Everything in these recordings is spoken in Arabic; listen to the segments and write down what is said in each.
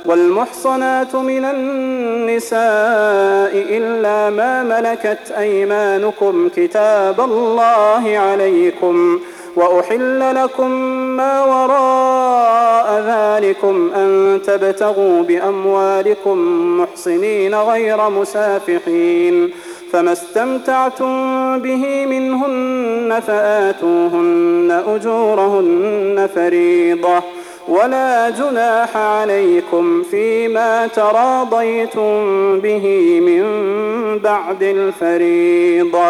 والمحصنات من النساء إلا ما ملكت أيمانكم كتاب الله عليكم، وأحل لكم ما وراء ذلكم أن تبتغوا بأموالكم محصنين غير مسافحين، فما استمتعتم به منهن فآتوهن أجورهن فريضة، ولا جناح عليكم فيما تراضيتم به من بعد الفريضة،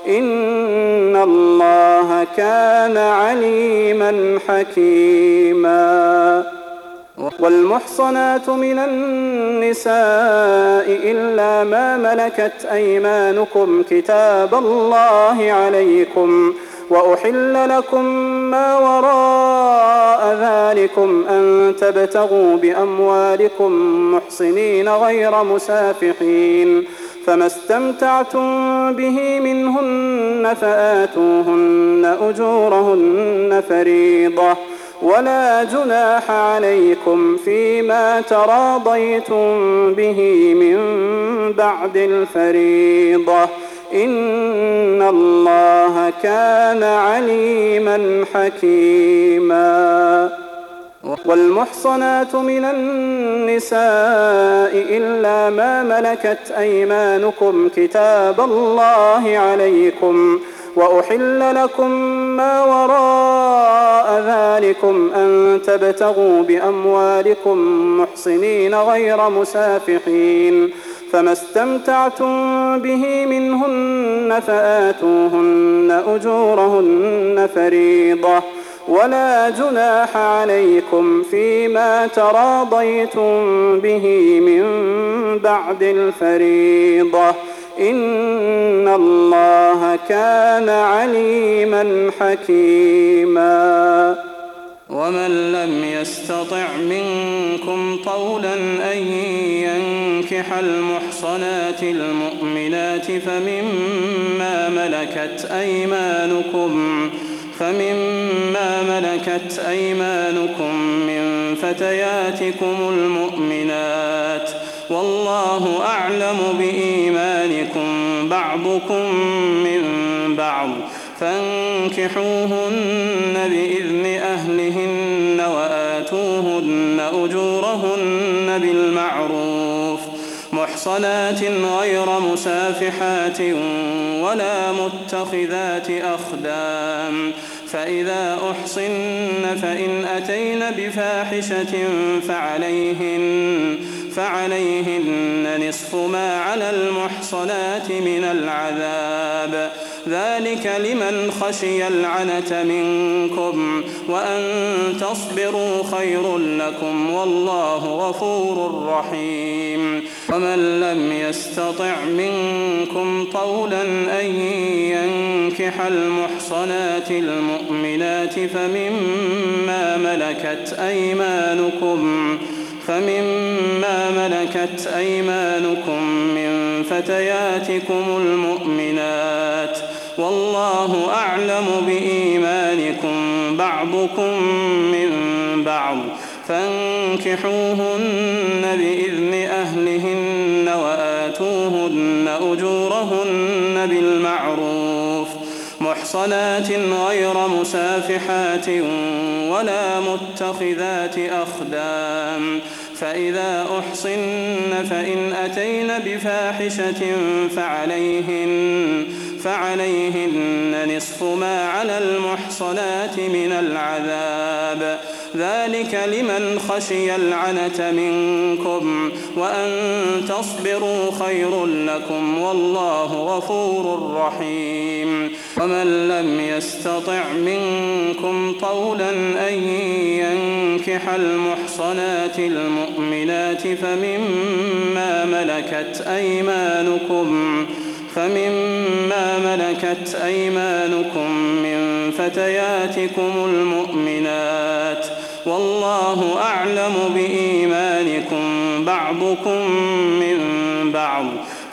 إن الله كان عليما حكيما. والمحصنات من النساء إلا ما ملكت أيمانكم كتاب الله عليكم، وأحل لكم ما وراء ذلكم أن تبتغوا بأموالكم محصنين غير مسافحين، فما استمتعتم به منهن فآتوهن أجورهن فريضة، ولا جناح عليكم فيما تراضيتم به من بعد الفريضة، إن الله كان عليما حكيما. والمحصنات من النساء إلا ما ملكت أيمانكم كتاب الله عليكم، وأحل لكم ما وراء ذلكم أن تبتغوا بأموالكم محصنين غير مسافحين، فما استمتعتم به منهن فآتوهن أجورهن فريضة، ولا جناح عليكم فيما تراضيتم به من بعد الفريضة، إن الله كان عليما حكيما. ومن لم يستطع منكم طولا أن ينكح المحصنات المؤمنات فمما ملكت أيمانكم من فتياتكم المؤمنات، والله أعلم بإيمانكم بعضكم من بعض، فانكحوهن بإذن أهلهن وآتوهن أجورهن بالمعروف محصنات غير مسافحات ولا متخذات أخدان، فإذا أحصن فإن أتين بفاحشة فعليهن نصف ما على المحصنات من العذاب، ذلك لمن خشي العنة منكم، وأن تصبروا خير لكم، والله غفور رحيم. ومن لم يستطع منكم طولا أن ينكح المحصنات المؤمنات فمما ملكت أيمانكم من فتياتكم المؤمنات، والله أعلم بإيمانكم بعضكم من بعض، فانكحوهن بإذن أهلهن وآتوهن أجورهن بالمعروف محصنات غير مسافحات ولا متخذات أخدان، فإذا أحصن فإن أتين بفاحشة فعليهن نصف ما على المحصنات من العذاب، ذلك لمن خشي العنة منكم، وأن تصبروا خير لكم، والله غفور رحيم. ومن لم يستطع منكم طولا أن ينكح المحصنات المؤمنات فمما ملكت أيمانكم من فتياتكم المؤمنات، والله أعلم بإيمانكم بعضكم من بعض،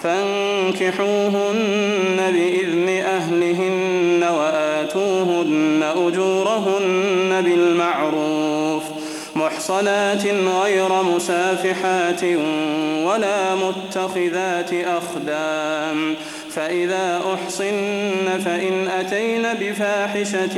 فانكحوهن بإذن أهلهن وآتوهن أجورهن بالمعروف محصنات غير مسافحات ولا متخذات أخدان، فإذا أحصن فإن أتين بفاحشة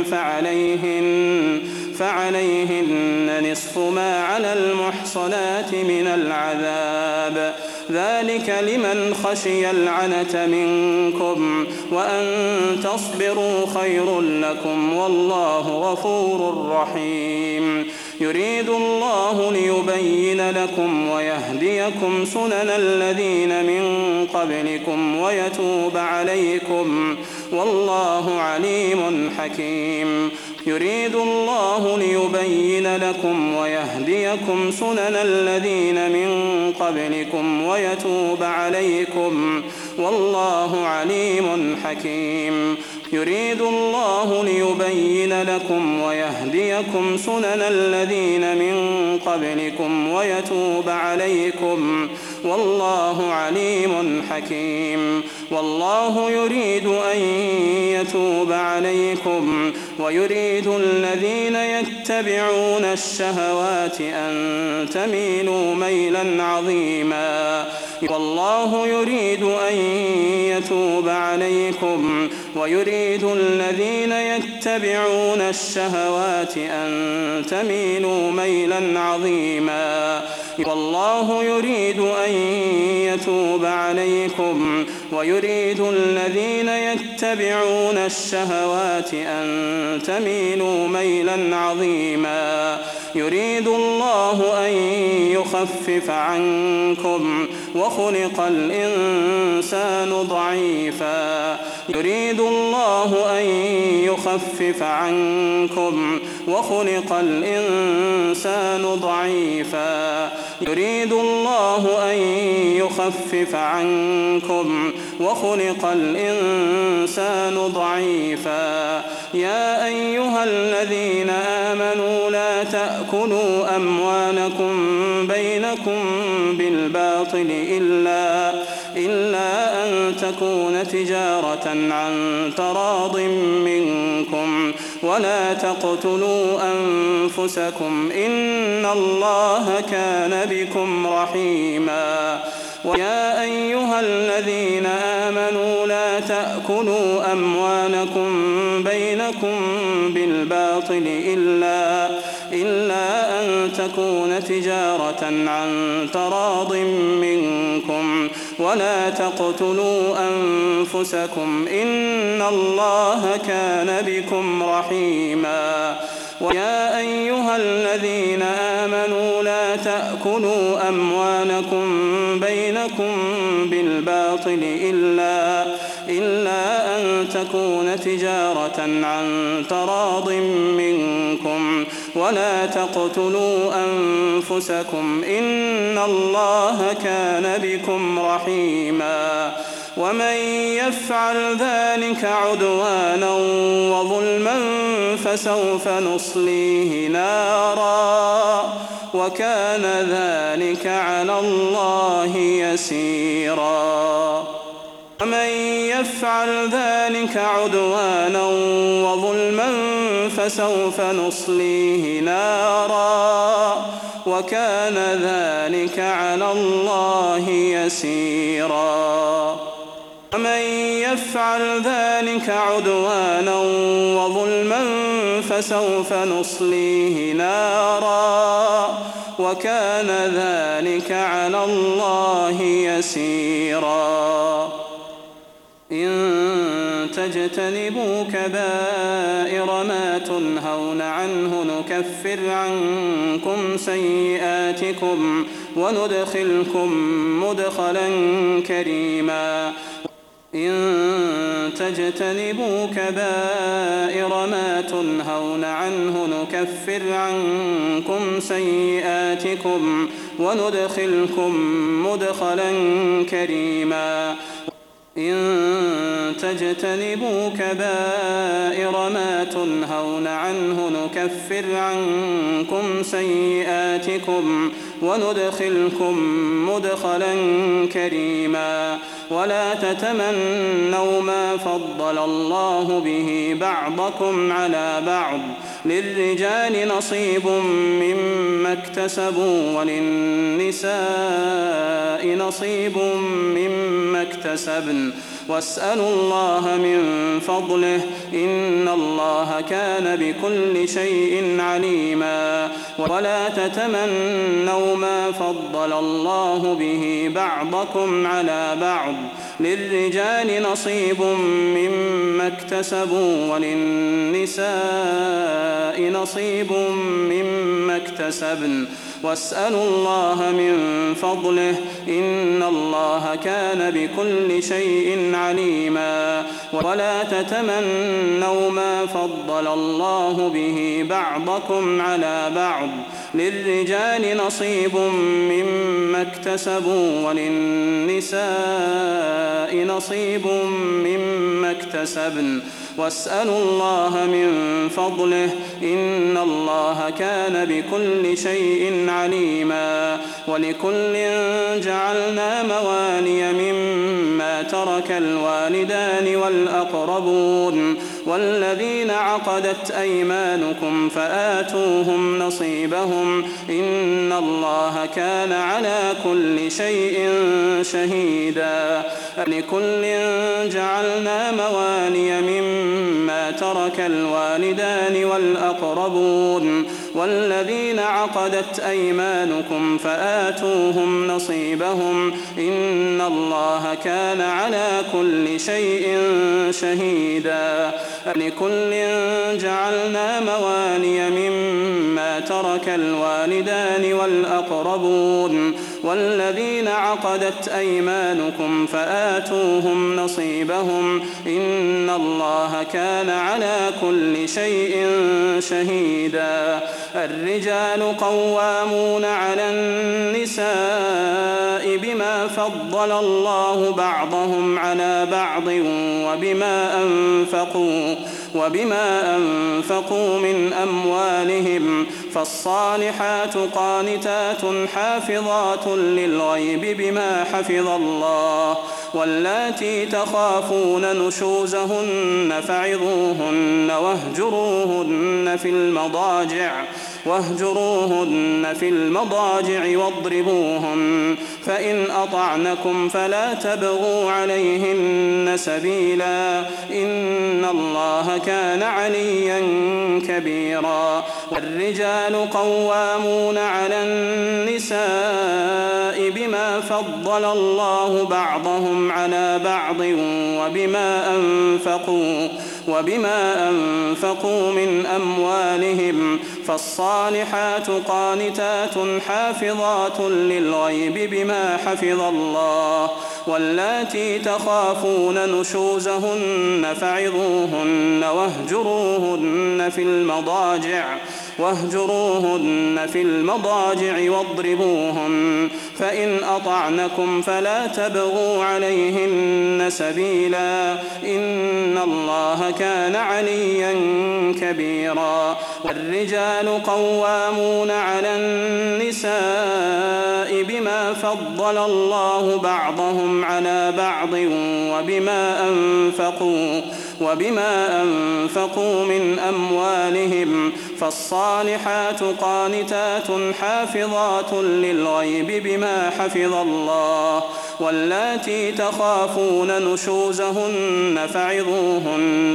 فعليهن نصف ما على المحصنات من العذاب، ذلك لمن خشي العنة منكم، وأن تصبروا خير لكم، والله غفور رحيم. يريد الله ليبين لكم ويهديكم سنن الذين من قبلكم ويتوب عليكم، والله عليم حكيم. يريد الله ليبين لكم ويهديكم سنن الذين من قبلكم ويتوب عليكم، والله عليم حكيم. يريد الله ليبين لكم ويهديكم سنن الذين من قبلكم ويتوب عليكم، والله عليم حكيم. والله يريد أن يتوب عليكم ويريد الذين يتبعون الشهوات أن تميلوا ميلا عظيما. والله يريد أن يتوب عليكم ويريد الذين يتبعون الشهوات أن تميلوا ميلا عظيما. والله يريد أن يتوب عليكم ويريد الذين يتبعون الشهوات أن تميلوا ميلا عظيما. يريد الله أن يخفف عنكم وخلق الإنسان ضعيفا. يريد الله أن يخفف عنكم وخلق الإنسان ضعيفا. يريد الله أن يخفف عنكم وخلق الإنسان ضعيفا. يا أيها الذين آمنوا لا تأكلوا أموالكم بينكم بالباطل إلا أن تكون تجارة عن تراض منكم، ولا تقتلوا أنفسكم إن الله كان بكم رحيما. ويا أيها الذين آمنوا لا تأكلوا أموالكم بينكم بالباطل إلا أن تكون تجارة عن تراض منكم، ولا تقتلوا أنفسكم إن الله كان بكم رحيما. ويا أيها الذين آمنوا لا تأكلوا أموالكم بينكم بالباطل إلا أن تكون تجارة عن تراض منكم، ولا تقتلوا أنفسكم إن الله كان بكم رحيما. ومن يفعل ذلك عدوانا وظلما فسوف نصليه نارا، وكان ذلك على الله يسيرا. ومن يفعل ذلك عدوانا وظلما فسوف نصليه نارا، وكان ذلك على الله يسيرا. ومن يفعل ذلك عدوانا وظلما فسوف نصليه نارا، وكان ذلك على الله يسيرا. إن تجتنبوا كبائر ما تنهون عنه نكفر عنكم سيئاتكم وندخلكم مدخلا كريما. إن تجتنبوا كبائر ما تنهون عنه نكفر عنكم سيئاتكم وندخلكم مدخلا كريما. إن تجتنبوا كبائر ما تنهون عنه نكفر عنكم سيئاتكم وندخلكم مدخلا كريما. ولا تتمنوا ما فضل الله به بعضكم على بعض، للرجال نصيب مما اكتسبوا وللنساء نصيب مما اكتسبن واسألوا الله من فضله إن الله كان بكل شيء عليما ولا تتمنوا ما فضل الله به بعضكم على بعض للرجال نصيب مما اكتسبوا وللنساء نصيب مما اكتسبن واسألوا الله من فضله إن الله كان بكل شيء عليما ولا تتمنوا ما فضل الله به بعضكم على بعض للرجال نصيب مما اكتسبوا وللنساء نصيب مما اكتسبن واسألوا الله من فضله إن الله كان بكل شيء عليما ولكل جعلنا موالي مما ترك الوالدان والأقربون والذين عقدت أيمانكم فآتوهم نصيبهم إن الله كان على كل شيء شهيدا لكل جعلنا موالي مما ترك الوالدان والأقربون والذين عقدت أيمانكم فآتوهم نصيبهم إن الله كان على كل شيء شهيدا لكل جعلنا موالي مما ترك الوالدان والأقربون والذين عقدت أيمانكم فآتوهم نصيبهم إن الله كان على كل شيء شهيدا الرجال قوامون على النساء بما فضل الله بعضهم على بعض وبما أنفقوا من أموالهم فالصالحات قانتات حافظات للغيب بما حفظ الله واللاتي تخافون نشوزهن فعظوهن واهجروهن في المضاجع واضربوهن فإن أطعنكم فلا تبغوا عليهن سبيلا إن الله كان عليا كبيرا والرجال قوامون على النساء بما فضل الله بعضهم على بعض وبما أنفقوا من أموالهم فالصالحات قانتات حافظات للغيب بما حفظ الله واللاتي تخافون نشوزهن فعظوهن واهجروهن في المضاجع واضربوهن فإن أطعنكم فلا تبغوا عليهن سبيلا إن الله كان عليا كبيرا والرجال قوامون على النساء بما فضل الله بعضهم على بعض وبما أنفقوا من أموالهم فالصالحات قانتات حافظات للغيب بما حفظ الله واللاتي تخافون نشوزهن فعظوهن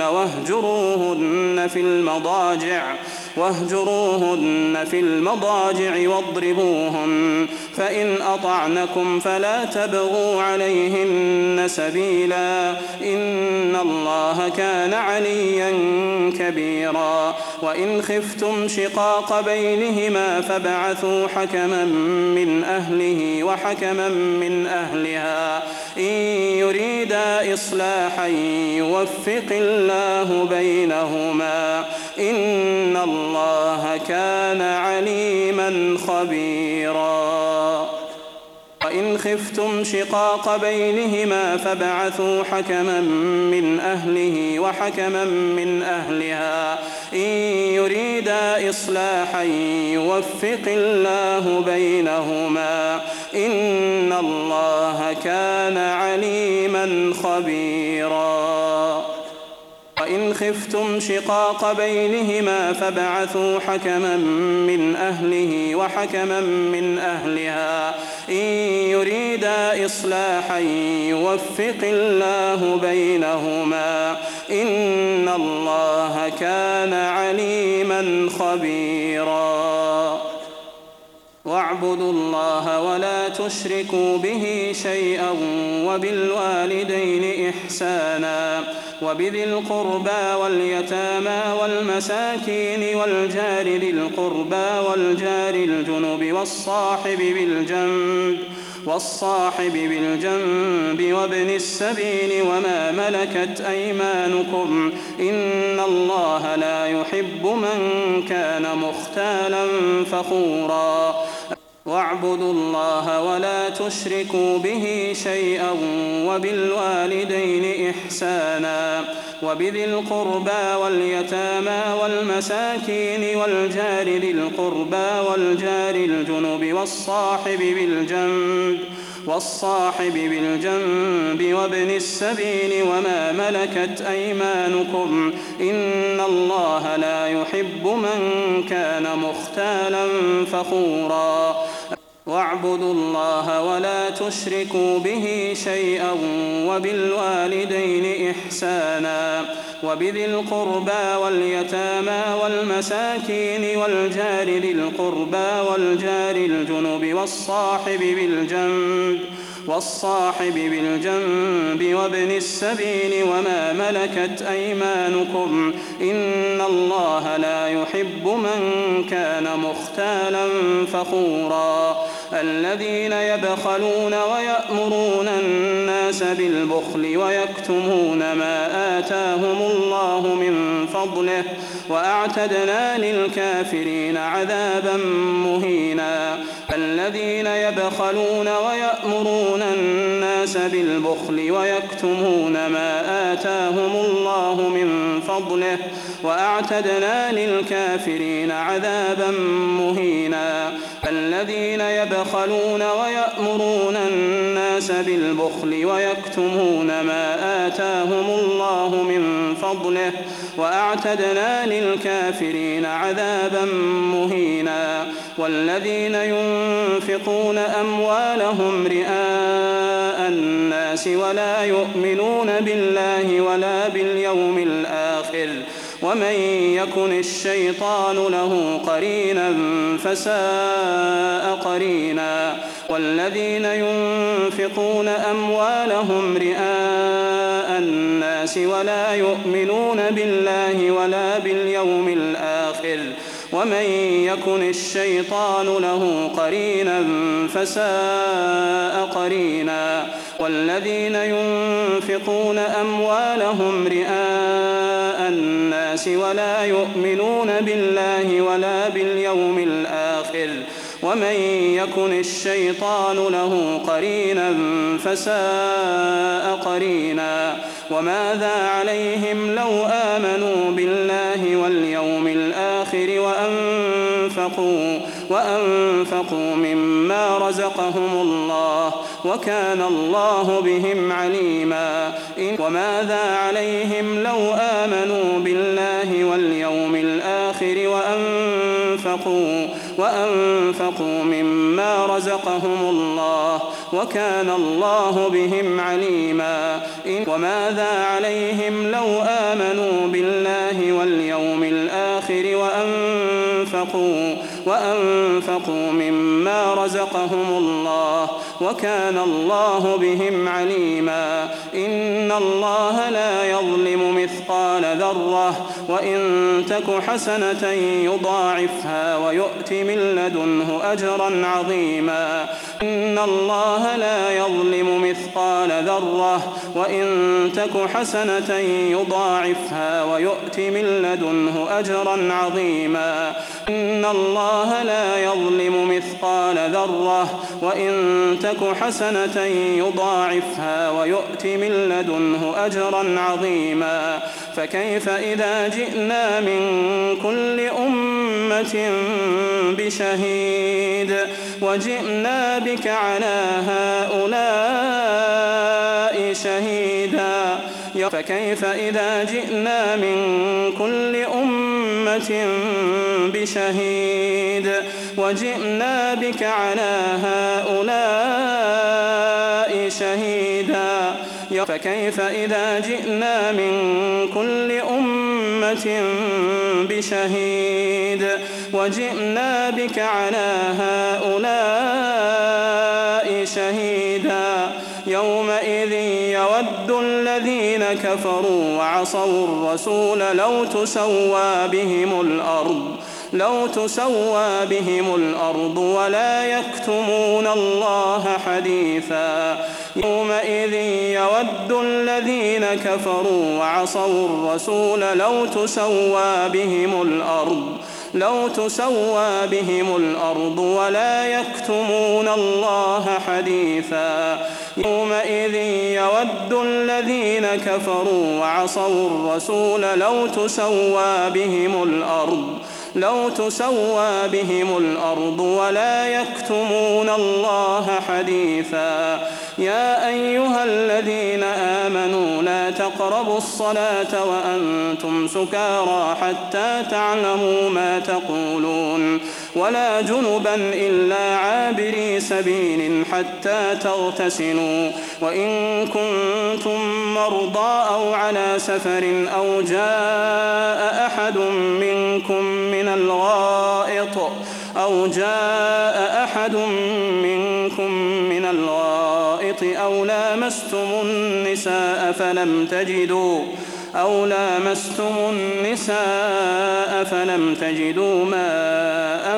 واهجروهن في المضاجع واضربوهن فإن أطعنكم فلا تبغوا عليهن سبيلا إن الله كان عليا كبيرا وإن خفتم شقاق بينهما فابعثوا حكما من أهله وحكما من أهلها إن يريدا إصلاحا يوفق الله بينهما إن الله كان عليما خبيرا وإن خفتم شقاق بينهما فابعثوا حكما من أهله وحكما من أهلها إن يريدا إصلاحا يوفق الله بينهما إن الله كان عليما خبيرا وإن خفتم شقاق بينهما فابعثوا حكما من أهله وحكما من أهلها إن يريدا إصلاحا يوفق الله بينهما إن الله كان عليما خبيرا واعبدوا الله ولا تشركوا به شيئا وبالوالدين إحسانا وبذي القربى واليتامى والمساكين والجار ذي القربى والجار الجنب والصاحب بالجنب وابن السبيل وما ملكت أيمانكم إن الله لا يحب من كان مختالا فخورا واعبدوا الله ولا تشركوا به شيئا وبالوالدين إحسانا وبذي القربى واليتامى والمساكين والجار ذي القربى والجار الجنب والصاحب بالجنب وابن السبيل وما ملكت أيمانكم إن الله لا يحب من كان مختالا فخورا واعبدوا الله ولا تشركوا به شيئا وبالوالدين إحسانا وبذي القربى واليتامى والمساكين والجار ذي القربى والجار الجنب والصاحب بالجنب وابن السبيل وما ملكت أيمانكم إن الله لا يحب من كان مختالا فخورا الذين يبخلون ويأمرون الناس بالبخل ويكتمون ما آتاهم الله من فضله وأعتدنا للكافرين عذابا مهينا الذين يبخلون ويأمرون الناس بالبخل ويكتمون ما آتاهم الله من فضله وأعتدنا للكافرين عذابا مهينا الذين يبخلون ويأمرون الناس بالبخل ويكتمون ما آتاهم الله من فضله وأعتدنا للكافرين عذابا مهينا والذين ينفقون أموالهم رئاء الناس ولا يؤمنون بالله ولا باليوم الآخر ومن يكن الشيطان له قرينا فساء قرينا والذين ينفقون أموالهم رئاء الناس ولا يؤمنون بالله ولا باليوم الآخر ومن يكن الشيطان له قرينا فساء قرينا والذين ينفقون أموالهم رئاء الناس ولا يؤمنون بالله ولا باليوم الآخر ومن يكن الشيطان له قرينا فساء قرينا وماذا عليهم لو آمنوا بالله واليوم الآخر وأنفقوا مما رزقهم الله وكان الله بهم عليما وماذا عليهم لو آمنوا بالله واليوم الآخر وأنفقوا مما رزقهم الله وكان الله بهم عليما وماذا عليهم لو آمنوا بالله واليوم الآخر وأنفقوا مما رزقهم الله وكان الله بهم عليما إن الله لا يظلم مثقال ذرة وإن تك حسنة يضاعفها ويؤت من لدنه أجرا عظيما إن الله لا يظلم مثقال ذرة وإن تك حسنة يضاعفها ويؤت من لدنه أجرا عظيما إن الله لا يظلم مثقال ذرة وإن تك حسنة يضاعفها ويؤت من لدنه أجرا عظيما فكيف إذا جئنا من كل أمة بشهيد وجئنا بك على هؤلاء شهيدا فكيف إذا جئنا من كل أمة بشهيد وجئنا بك على هؤلاء شهيدا فكيف إذا جئنا من كل أمة بشهيد وجئنا بك على هؤلاء شهيدا يومئذ يود الذين كفروا وعصوا الرسول لو تسوى بهم الأرض ولا يكتمون الله حديثا يومئذ يود الذين كفروا وعصوا الرسول لو تسوى بهم الأرض ولا يكتمون الله حديثا يومئذ يود الذين كفروا وعصوا الرسول لو تسوى بهم الأرض ولا يكتمون الله حديثا يا أيها الذين آمنوا لا تقربوا الصلاة وأنتم سكارى حتى تعلموا ما تقولون ولا جنبا إلا عابري سبيل حتى تغتسلوا وإن كنتم مرضى أو على سفر أو جاء أحد منكم من الغائط أو لامستم النساء فلم تجدوا ماء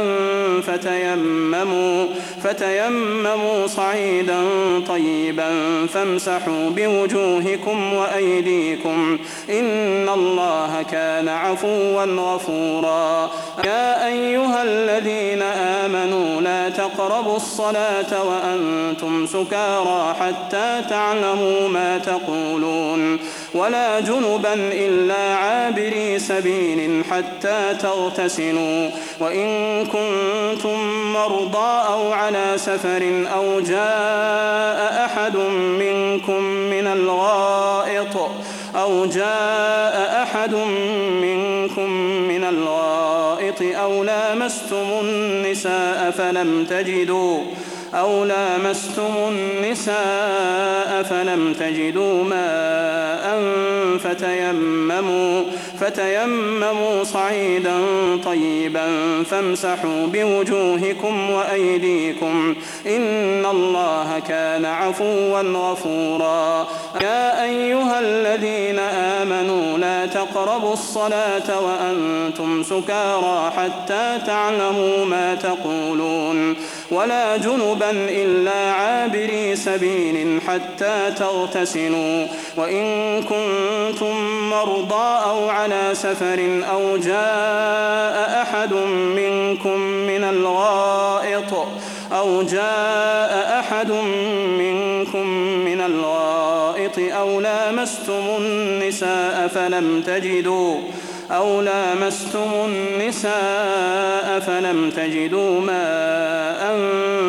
فتيمموا صعيدا طيبا فامسحوا بوجوهكم وأيديكم إن الله كان عفوا غفورا يا أيها الذين آمنوا لا تقربوا الصلاة وأنتم سكارى حتى تعلموا ما تقولون ولا جنبا إلا عابري سبيل حتى تغتسلوا وإن كنتم مرضى أو على سفر أو جاء أحد منكم من الغائط أو لامستم النساء فلم تجدوا ماء فتيمموا صعيدا طيبا فامسحوا بوجوهكم وأيديكم إن الله كان عفوا غفورا يا أيها الذين آمنوا لا تقربوا الصلاة وأنتم سكارى حتى تعلموا ما تقولون ولا جنبا إلا عابري سبيل حتى تغتسلوا وإن كنتم مرضى أو على سفر أو جاء أحد منكم من الغائط أو لامستم النساء فلم تجدوا ماء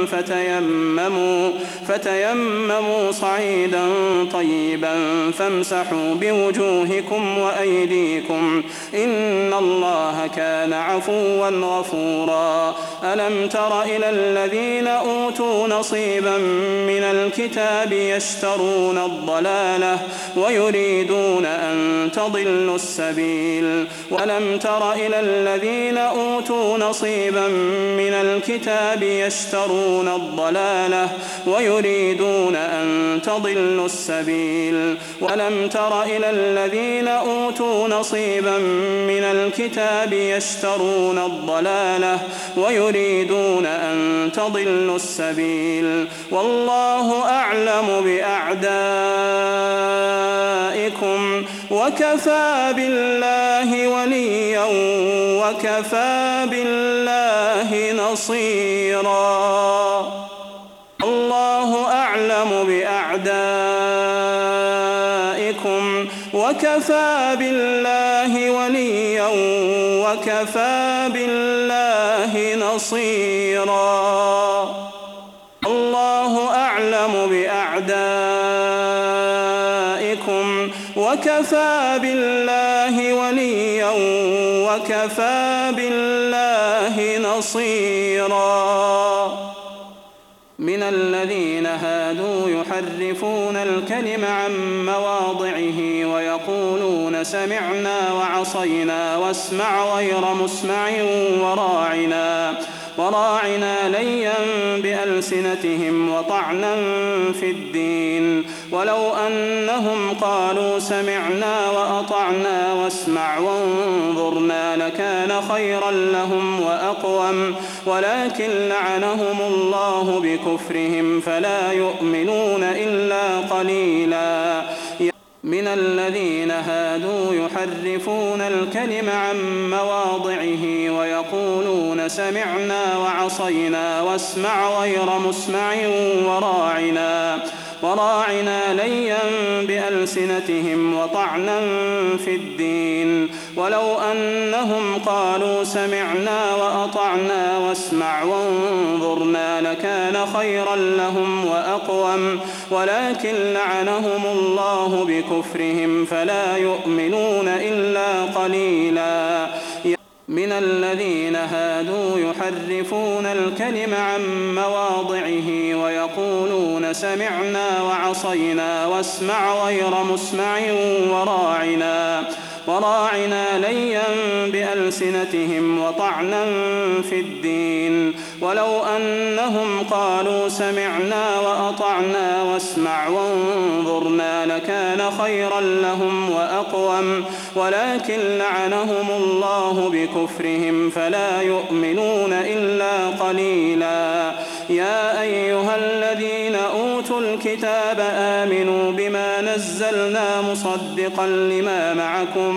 فتيمموا صعيدا طيبا فامسحوا بوجوهكم وأيديكم إن الله كان عفوا غفورا ألم تر إلى الذين أوتوا نصيبا من الكتاب يشترون الضلالة ويريدون أن تضلوا السبيل ولم تر إلى الذين أوتوا نصيبا من الكتاب يشترون الضلالة ويريدون أن تضلوا السبيل ولم تر إلى الذين أوتوا نصيبا من الكتاب يشترون الضلالة ويريدون أن تضلوا السبيل والله أعلم بأعدائكم وكفى بالله وليا وكفى بالله نصيرا الله أعلم بأعدائكم وكفى بالله وليا وكفى بالله نصيرا الله أعلم بأعدائكم وكفى بالله وليا وكفى بالله نصيرا. من الذين هادوا يحرفون الكلم عن مواضعه ويقولون سمعنا وعصينا واسمع غير مسمع وراعنا ليا بألسنتهم وطعنا في الدين. ولو أنهم قالوا سمعنا وأطعنا واسمع وانظرنا لكان خيرا لهم وأقوم، ولكن لعنهم الله بكفرهم فلا يؤمنون إلا قليلا. من الذين هادوا يحرفون الكلم عن مواضعه ويقولون سمعنا وعصينا واسمع غير مسمع وراعنا ليا بألسنتهم وطعنا في الدين. ولو أنهم قالوا سمعنا وأطعنا واسمع وانظرنا لكان خيرا لهم وأقوم، ولكن لعنهم الله بكفرهم فلا يؤمنون إلا قليلا. من الذين هادوا يحرفون الكلم عن مواضعه ويقولون سمعنا وعصينا واسمع غير مسمع وراعنا ليا بألسنتهم وطعنا في الدين. ولو أنهم قالوا سمعنا وأطعنا واسمع وانظرنا لكان خيرا لهم وأقوم، ولكن لعنهم الله بكفرهم فلا يؤمنون إلا قليلا. يا أيها الذين أوتوا الكتاب آمنوا بما نزلنا مصدقا لما معكم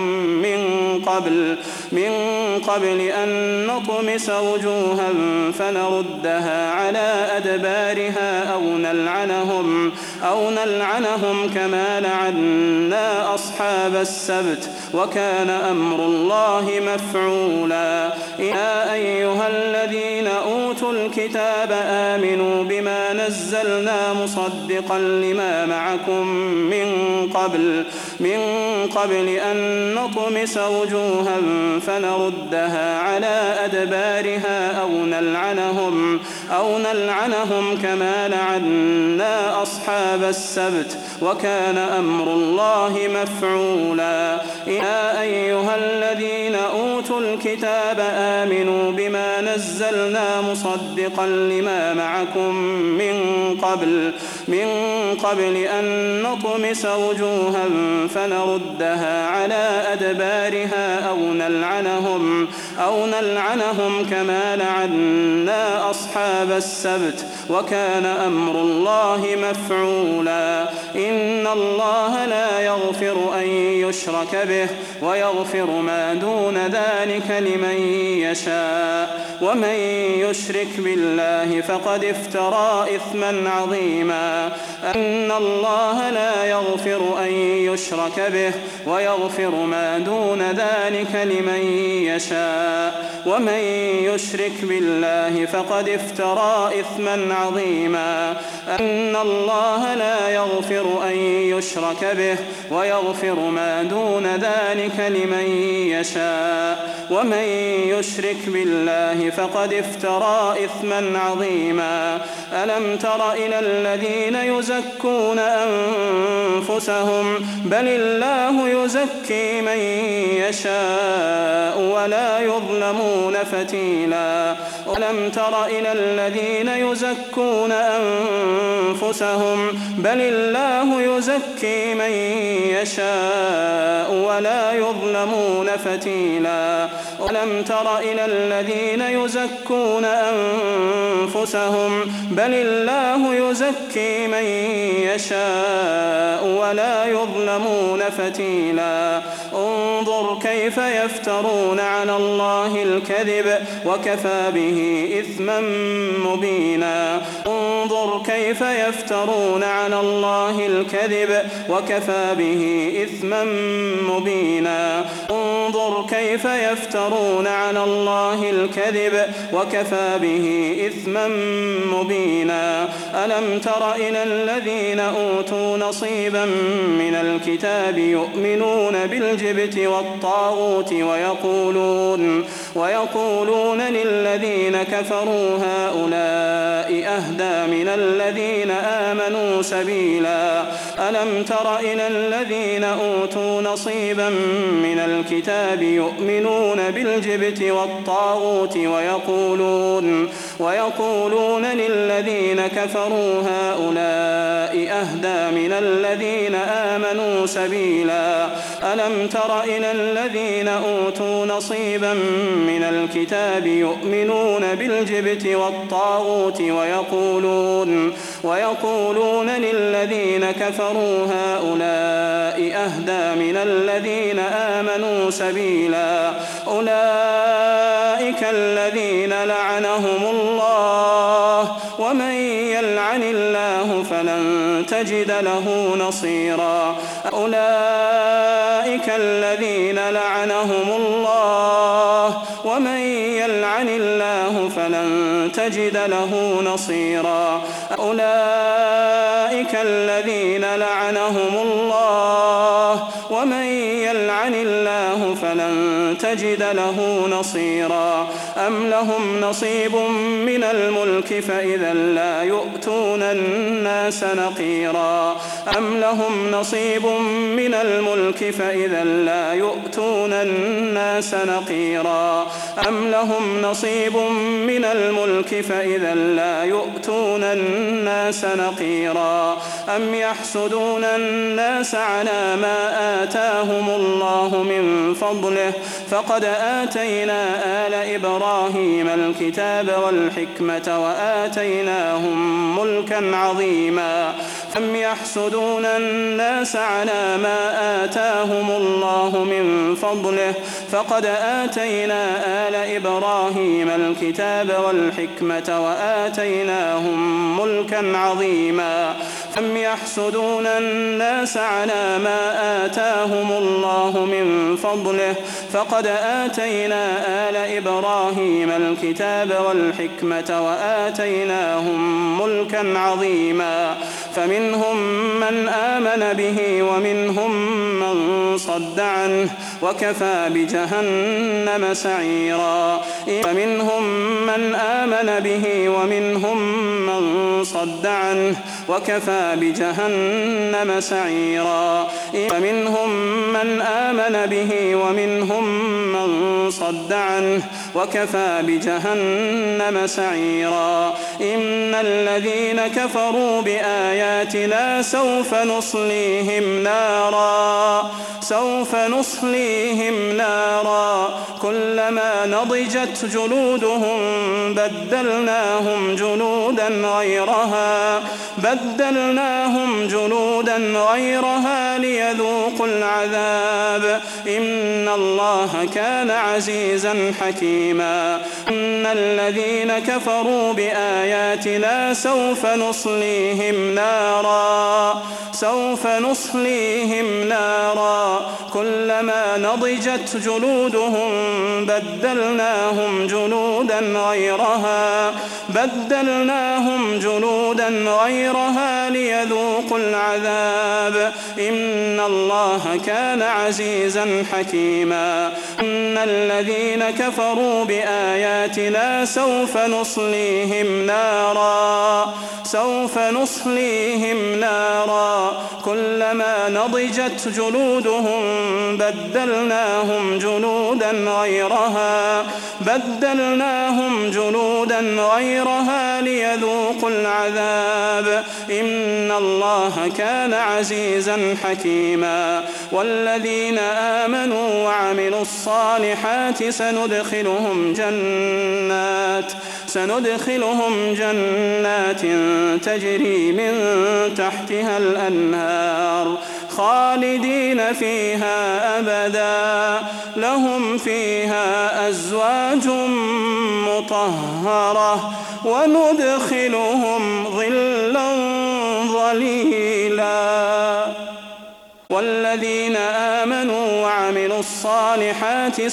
من قبل أن نطمس وجوها فنردها على أدبارها أو نلعنهم كما لعنا أصحاب السبت وكان أمر الله مفعولا. يا أيها الذين أوتوا الكتاب آمنوا بما نزلنا مصدقا لما معكم من قبل أن نطمس وجوها فنردها على أدبارها أو نلعنهم كما لعنا أصحاب السبت وكان أمر الله مفعولا. يا أيها الذين أوتوا الكتاب آمنوا بما نزلنا مصدقا لما معكم من قبل أن نطمس وجوها فنردها على أدبارها أو نلعنهم كما لعنا أصحاب السبت وكان أمر الله مفعولا. إن الله لا يغفر أن يشرك به ويغفر ما دون ذلك لمن يشاء، ومن يشرك بالله فقد افترى إثما عظيما. إن الله لا يغفر أن يشرك به ويغفر ما دون ذلك لمن يشاء، ومن يشرك بالله فقد افترى إثما عظيما. إن الله لا يغفر أن يشرك به ويغفر ما دون ذلك لمن يشاء، ومن يشرك بالله فقد افترى إثما عظيما. ألم تر إلى الذين يزكون أنفسهم بل الله يزكي من يشاء ولا يظلمون فتيلا. ألم تر إلى الذين يزكون أنفسهم بل الله يزكي من يشاء ولا يظلمون فتيلا. ألم تر إلى الذين يزكون أنفسهم بل الله يزكي من يشاء ولا يظلمون فتيلا. انظر كيف يفترون على الله الكذب وكفى به إثما مبينا. انظر كيف يفترون على الله الكذب وكفى به إثما مبينا. انظر كيف يفترون يفترون على الله الكذب وكفى به إثما مبينا. ألم تر إلى الذين أوتوا نصيبا من الكتاب يؤمنون بالجبت والطاغوت ويقولون للذين كفروا هؤلاء أهدى من الذين آمنوا سبيلا. ألم تر إلى الذين أوتوا نصيبا من الكتاب يؤمنون بالجبت والطاغوت ويقولون للذين كفروا هؤلاء أهدى من الذين آمنوا سبيلا. ألم تر إلى الذين أوتوا نصيبا من الكتاب يؤمنون بالجبت والطاغوت ويقولون للذين كفروا هؤلاء أهدى من الذين آمنوا سبيلا. أولئك الذين لعنهم الله ومن يلعن الله فلن تجد له نصيرا. أولئك الذين لعنهم الله ومن يلعن الله فلن تجد له نصيرا. أولئك الذين لعنهم الله ومن يلعن الله فلن تجد له نصيرا. أم لهم نصيب من الملك فإذا لا يؤتون الناس نقيرا. أم لهم نصيب من الملك فإذا لا يؤتون الناس نقيرا. أم لهم نصيب من الملك فإذا لا يؤتون الناس نقيرا. أم يحسدون الناس على ما آتاهم الله من فضله فقد آتينا آل إبراهيم الكتاب والحكمة وآتيناهم ملكا عظيما. أم يحسدون الناس على ما آتاهم الله من فضله فقد آتينا آل إبراهيم الكتاب والحكمة وآتيناهم ملكا عظيما. أم يحسدون الناس على ما آتاهم الله من فضله فقد آتينا آل إبراهيم الكتاب والحكمة وآتيناهم ملكا عظيما. فمنهم من آمن به ومنهم من صد عنه وكفى بجهنم سعيرا. فمنهم من آمن به ومنهم من صد عنه وكفى بجهنم سعيرا. فمنهم من آمن به ومنهم من صد عنه وكفى بجهنم سعيرا. إن الذين كفروا بآياتنا سوف نصليهم نارا كلما نضجت جلودهم بدلناهم جلودا غيرها ليذوقوا العذاب إن الله كان عزيزا حكيما. إن الذين كفروا بآياتنا سوف نصليهم نارا كلما نضجت جلودهم بدلناهم جلودا غيرها ليذوقوا العذاب إن الله كان عزيزا حكيما. إن الذين كفروا بآياتنا سوف نصليهم نارا كلما نضجت جلودهم بدلناهم جلودا غيرها ليذوقوا العذاب إن الله كان عزيزا حكيما. والذين آمنوا وعملوا الصالحات سندخلهم جنات تجري من تحتها الأنهار خالدين فيها أبدا لهم فيها أزواج مطهرة وندخلهم ظلا ظليلا. والذين آمنوا وعملوا الصالحات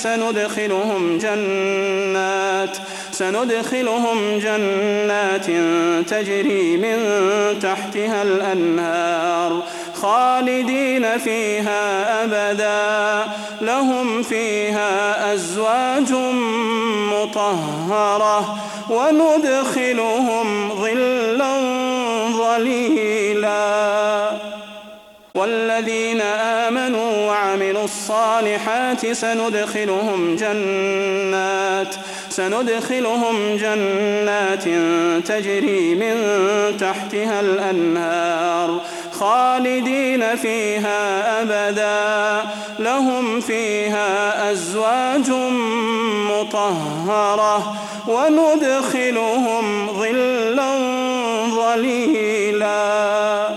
سندخلهم جنات تجري من تحتها الأنهار خالدين فيها أبدا لهم فيها أزواج مطهرة وندخلهم ظلا ظليلا والذين آمنوا وعملوا الصالحات سندخلهم جنات تجري من تحتها الأنهار خالدين فيها أبدا لهم فيها أزواج مطهرة وندخلهم ظلا ظليلا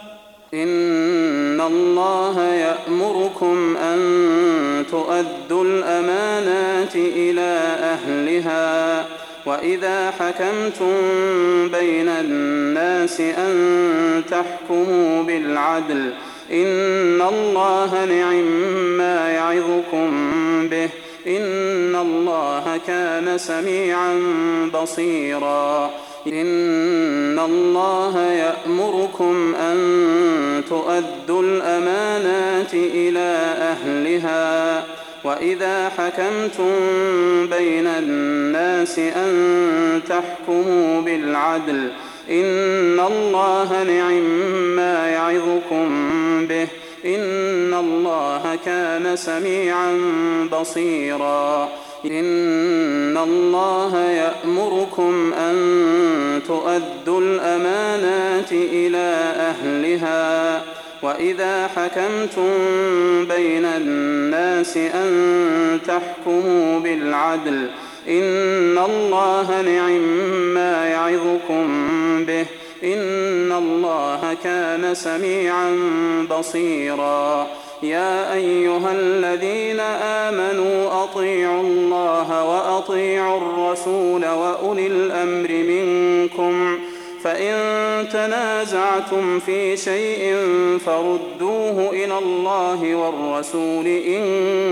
إن الله يأمركم أن تؤدوا الأمانات إلى أهلها وإذا حكمتم بين الناس أن تحكموا بالعدل إن الله نعم يعظكم به إن الله كان سميعا بصيرا إن الله يأمركم أن تؤدوا الأمانات إلى أهلها وإذا حكمتم بين الناس أن تحكموا بالعدل إن الله نعم يعظكم به إن الله كان سميعا بصيرا إن الله يأمركم أن تؤدوا الأمانات إلى أهلها وإذا حكمتم بين الناس أن تحكموا بالعدل إن الله نعم يعظكم به إن الله كان سميعا بصيرا يا أيها الذين آمنوا أطيعوا الله وأطيعوا الرسول وأولي الأمر منكم فإن تنازعتم في شيء فردوه إلى الله والرسول إن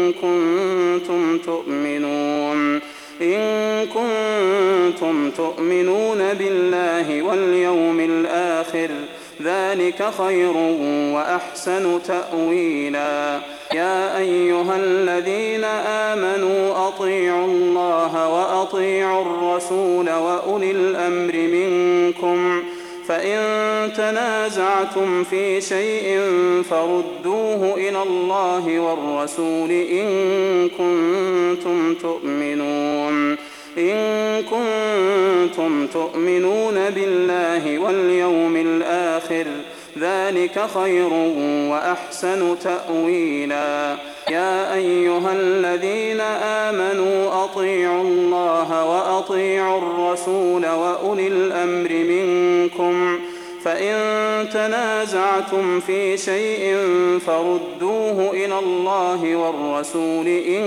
كنتم تؤمنون بالله واليوم الآخر ذلك خير وأحسن تأويلا يا أيها الذين آمنوا أطيعوا الله وأطيعوا الرسول وأولي الأمر منكم فإن تنازعتم في شيء فردوه إلى الله والرسول إن كنتم تؤمنون بالله واليوم الآخر ذلك خير وأحسن تأويلا يا أيها الذين آمنوا أطيعوا الله وأطيعوا الرسول وأولي الأمر منكم فإن تنازعتم في شيء فردوه إلى الله والرسول إن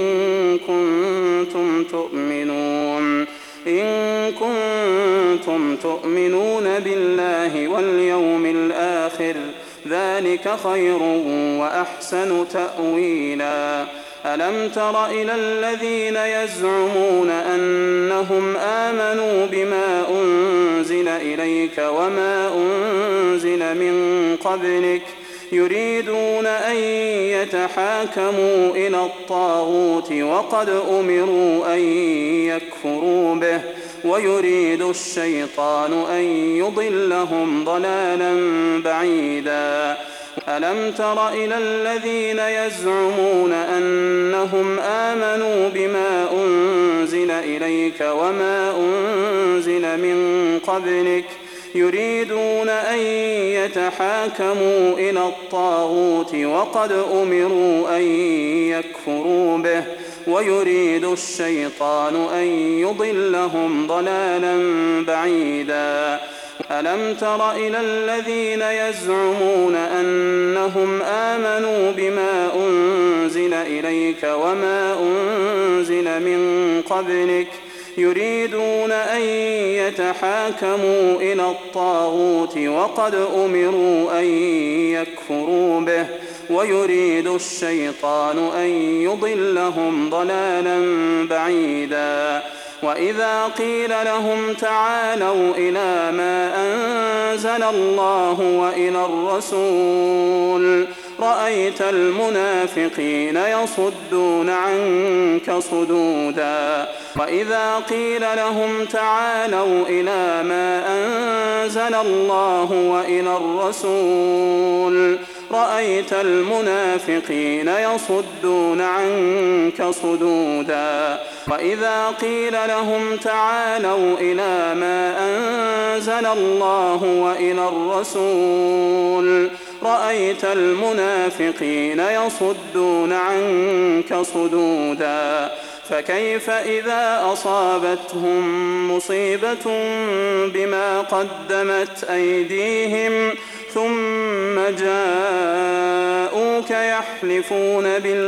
كنتم تؤمنون بالله واليوم الآخر ذلك خير وأحسن تأويلا ألم تر إلى الذين يزعمون أنهم آمنوا بما أنزل إليك وما أنزل من قبلك يريدون أن يتحاكموا إلى الطاغوت وقد أمروا أن يكفروا به ويريد الشيطان أن يضلهم ضلالا بعيدا ألم تر إلى الذين يزعمون أنهم آمنوا بما أنزل إليك وما أنزل من قبلك يريدون أن يتحاكموا إلى الطاغوت وقد أمروا أن يكفروا به ويريد الشيطان أن يضلهم ضلالا بعيدا ألم تر إلى الذين يزعمون أنهم آمنوا بما أنزل إليك وما أنزل من قبلك يريدون أن يتحاكموا إلى الطاغوت وقد أمروا أن يكفروا به ويريد الشيطان أن يضلهم ضلالا بعيدا. وإذا قيل لهم تعالوا إلى ما أنزل الله وإلى الرسول رأيت المنافقين يصدون عنك صدودا. وإذا قيل لهم تعالوا إلى ما أنزل الله وإلى الرسول رأيت المنافقين يصدون عنك صدودا. وإذا قيل لهم تعالوا إلى ما أنزل الله وإلى الرسول رأيت المنافقين يصدون عنك صدودا. فكيف إذا أصابتهم مصيبة بما قدمت أيديهم ثم جاءوك يحلفون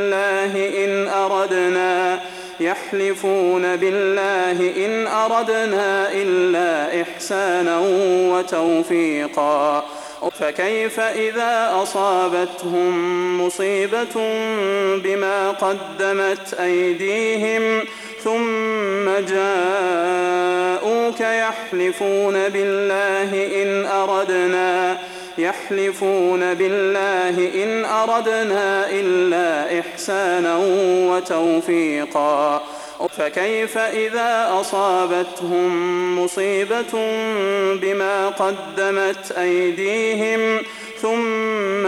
بالله إن أردنا إلا إحسانا وتوفيقا. فكيف إذا أصابتهم مصيبة بما قدمت أيديهم ثم جاءوك يحلفون بالله إن أردنا إلا إحسانا وتوفيقا. فكيف إذا أصابتهم مصيبة بما قدمت أيديهم ثم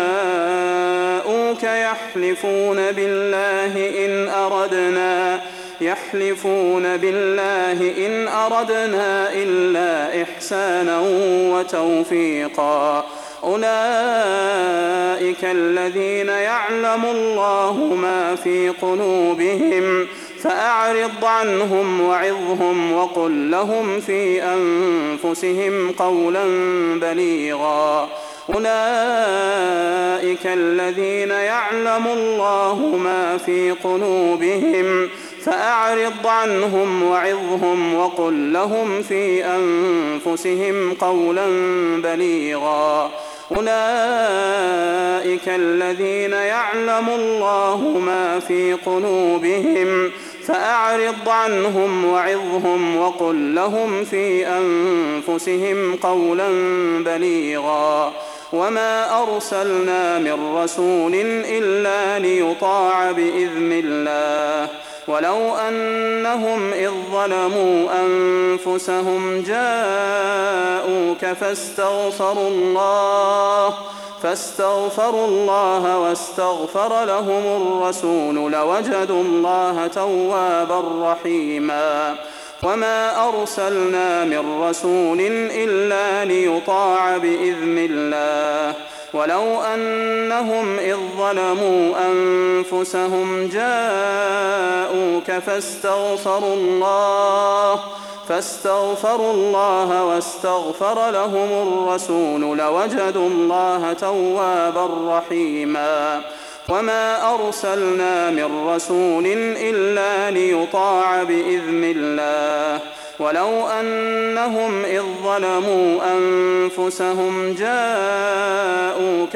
جاءوك يحلفون بالله إن أردنا إلا إحسانا وتوفيقا. أولئك الذين يعلم الله ما في قلوبهم فأعرض عنهم وعظهم وقل لهم في أنفسهم قولا بليغا. أولئك الذين يعلم الله ما في قلوبهم فأعرض عنهم وعظهم وقل لهم في أنفسهم قولا بليغا. أولئك الذين يعلم الله ما في قلوبهم فأعرض عنهم وعظهم وقل لهم في أنفسهم قولا بليغا. وما أرسلنا من رسول إلا ليطاع بإذن الله ولو أنهم إذ ظلموا أنفسهم جاءوك فاستغفروا الله واستغفر لهم الرسول لوجدوا الله توابا رحيما. وما أرسلنا من رسول إلا ليطاع بإذن الله ولو أنهم إذ ظلموا أنفسهم جاءوك فاستغفروا الله واستغفر لهم الرسول لوجدوا الله توابا رحيما. وما أرسلنا من رسول إلا ليطاع بإذن الله ولو أنهم إذ ظلموا أنفسهم جاءوك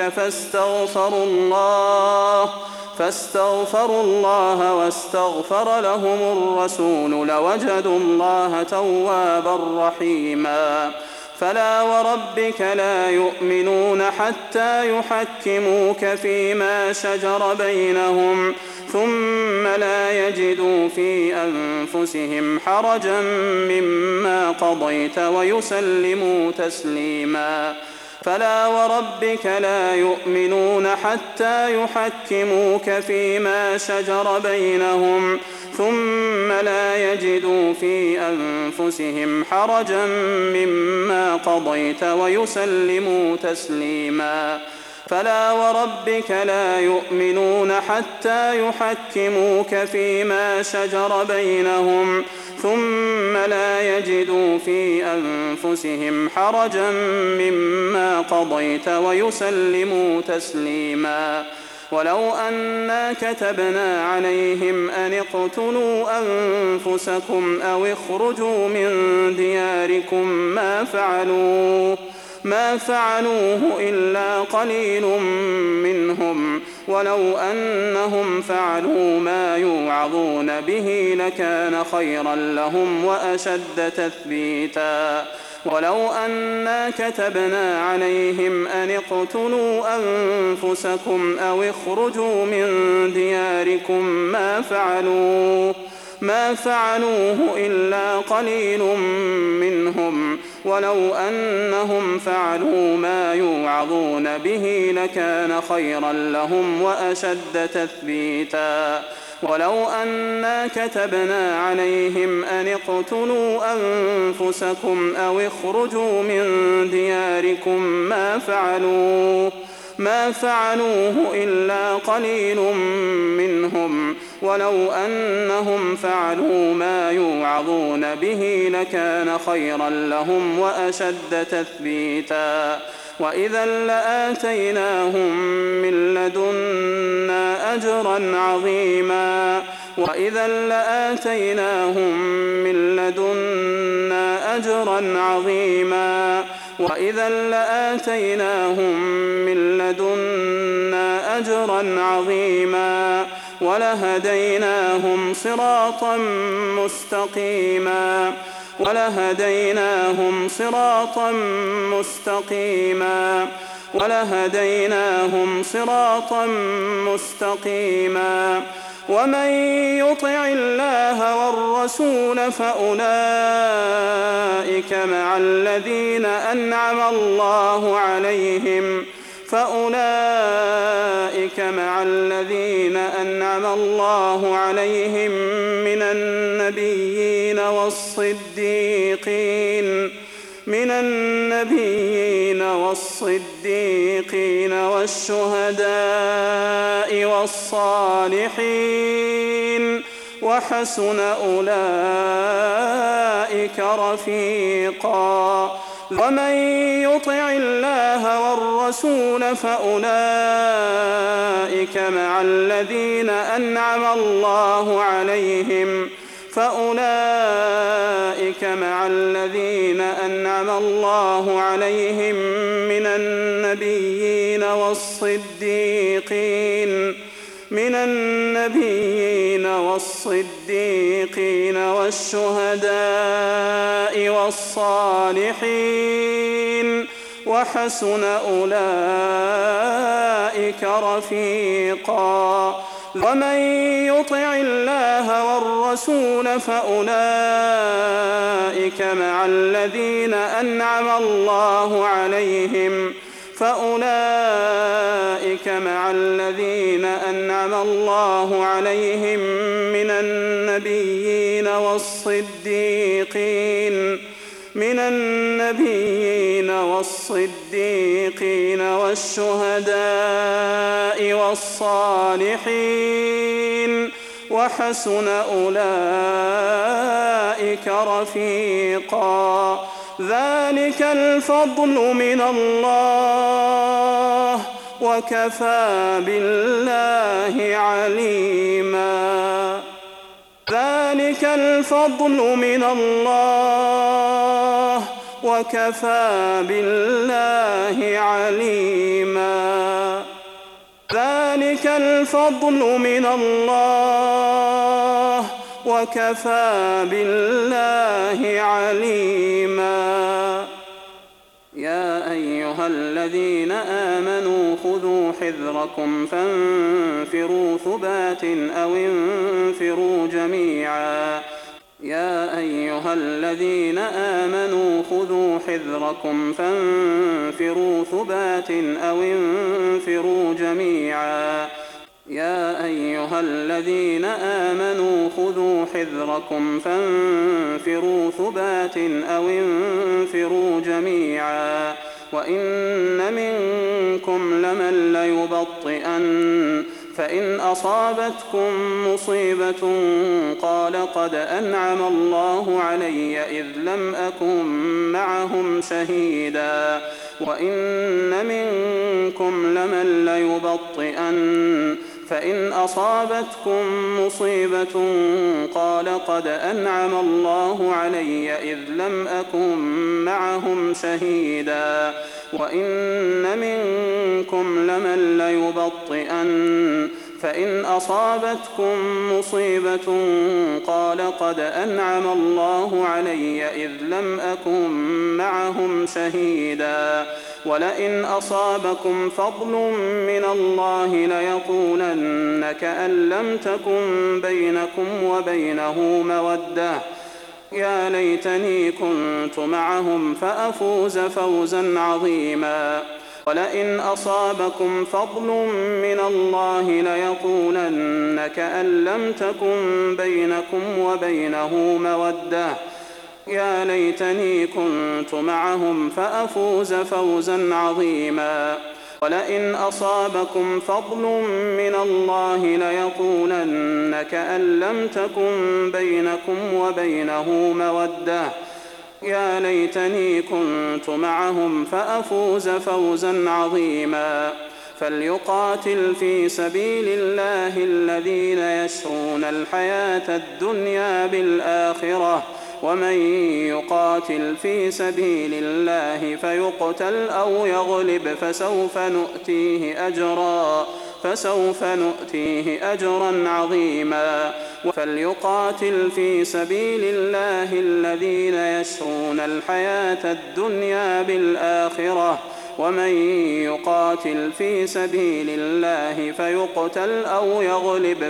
فاستغفروا الله واستغفر لهم الرسول لوجدوا الله توابا رحيما. فلا وربك لا يؤمنون حتى يحكموك فيما شجر بينهم ثم لا يجدوا في أنفسهم حرجا مما قضيت ويسلموا تسليما. فلا وربك لا يؤمنون حتى يحكموك فيما شجر بينهم ثم لا يجدوا في أنفسهم حرجا مما قضيت ويسلموا تسليما. فلا وربك لا يؤمنون حتى يحكموك فيما شجر بينهم ثم لا يجدوا في أنفسهم حرجا مما قضيت ويسلموا تسليما. ولو أنا كتبنا عليهم أن اقتلوا أنفسكم أو اخرجوا من دياركم ما فعلوه ما فعلوه إلا قليل منهم ولو أنهم فعلوا ما يوعظون به لكان خيرا لهم وأشد تثبيتا ولو أنا كتبنا عليهم أن اقتلوا أنفسكم أو اخرجوا من دياركم ما فعلوه إلا قليل منهم ولو أنهم فعلوا ما يوعظون به لكان خيرا لهم وأشد تثبيتا ولو أنا كتبنا عليهم أن اقتلوا أنفسكم أو اخرجوا من دياركم ما فعلوه إلا قليل منهم ولو أنهم فعلوا ما يوعظون به لكان خيرا لهم وأشد تثبيتا وإذا لآتيناهم من لدنا أجرا عظيما ولهديناهم صراطا مستقيما ومن يطع الله والرسول فأولئك مع الذين أنعم الله عليهم من النبيين والصديقين والشهداء والصالحين وحسن أولئك رفيقا ومن يطع الله والرسول فأولئك مع الذين أنعم الله عليهم من النبيين والصديقين والشهداء والصالحين وحسن أولئك رفيقا ومن يطع الله والرسول فأولئك مع الذين أنعم الله عليهم من النبيين والصديقين والشهداء والصالحين وحسن أولئك رفيقا ذلك الفضل من الله وكفى بالله عليما ذلك الفضل من الله وكفى بالله عليما ذلك الفضل من الله وكفى بالله عليما يا أيها الذين آمنوا خذوا حذركم فانفروا ثبات أو انفروا جميعا يا أيها الذين آمنوا خذوا حذركم فانفروا ثبات أو انفروا جميعا يا أيها الذين آمنوا خذوا حذركم فانفروا ثبات أو انفروا جميعا وإن منكم لمن ليبطئن فإن أصابتكم مصيبة قال قد أنعم الله علي إذ لم أكن معهم شهيدا وإن منكم لمن ليبطئن فإن أصابتكم مصيبة قال قد أنعم الله علي إذ لم أكن معهم شهيدا وإن منكم لمن ليبطئن فإن أصابتكم مصيبة قال قد أنعم الله علي إذ لم أكن معهم شهيدا ولئن أصابكم فضل من الله ليقولن كأن لم تكن بينكم وبينه مودة يا ليتني كنت معهم فأفوز فوزا عظيما ولئن أصابكم فضل من الله ليقولن كأن لم تكن بينكم وبينه مودة يا ليتني كنت معهم فأفوز فوزا عظيما ولئن أصابكم فضل من الله ليقولن كأن لم تكن بينكم وبينه مودة يا ليتني كنت معهم فأفوز فوزا عظيما فليقاتل في سبيل الله الذين يشرون الحياة الدنيا بالآخرة ومن يقاتل في سبيل الله فيقتل أو يغلب فسوف نؤتيه أجرا عظيما فليقاتل في سبيل الله الذين يشرون الحياة الدنيا بالآخرة ومن يقاتل في سبيل الله فيقتل أو يغلب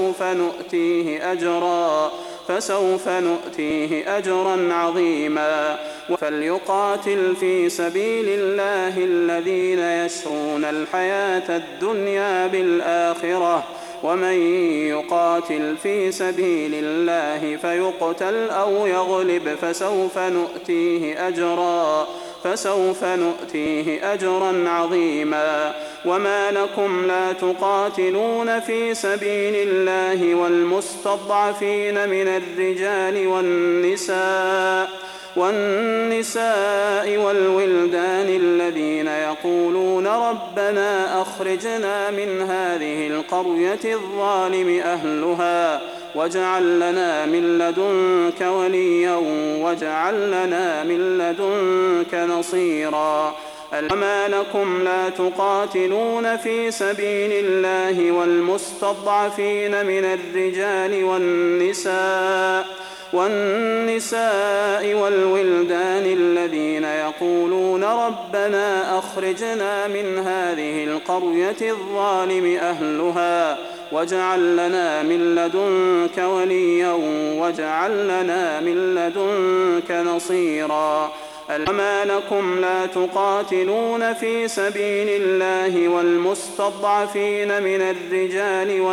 فسوف نؤتيه أجرا عظيما فليقاتل في سبيل الله الذين يشرون الحياة الدنيا بالآخرة ومن يقاتل في سبيل الله فيقتل أو يغلب فسوف نؤتيه أجرا عظيما وما لكم لا تقاتلون في سبيل الله والمستضعفين من الرجال والنساء والولدان الذين يقولون ربنا أخرجنا من هذه القرية الظالم أهلها واجعل لنا من لدنك وليا واجعل لنا من لدنك نصيرا وما لكم لا تقاتلون في سبيل الله والمستضعفين من الرجال والنساء والولدان الذين يقولون ربنا أخرجنا من هذه القرية الظالم أهلها واجعل لنا من لدنك وليا واجعل لنا من لدنك نصيرا وما لكم لا تقاتلون في سبيل الله والمستضعفين من الرجال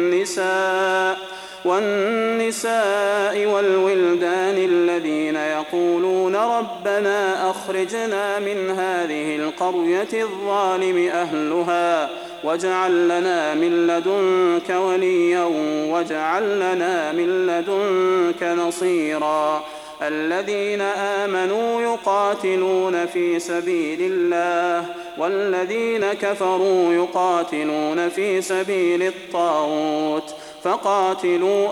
والنساء والولدان الذين يقولون ربنا أخرجنا من هذه القرية الظالم أهلها واجعل لنا من لدنك وليا واجعل لنا من لدنك نصيرا الذين آمنوا يقاتلون في سبيل الله والذين كفروا يقاتلون في سبيل الطاغوت فقاتلوا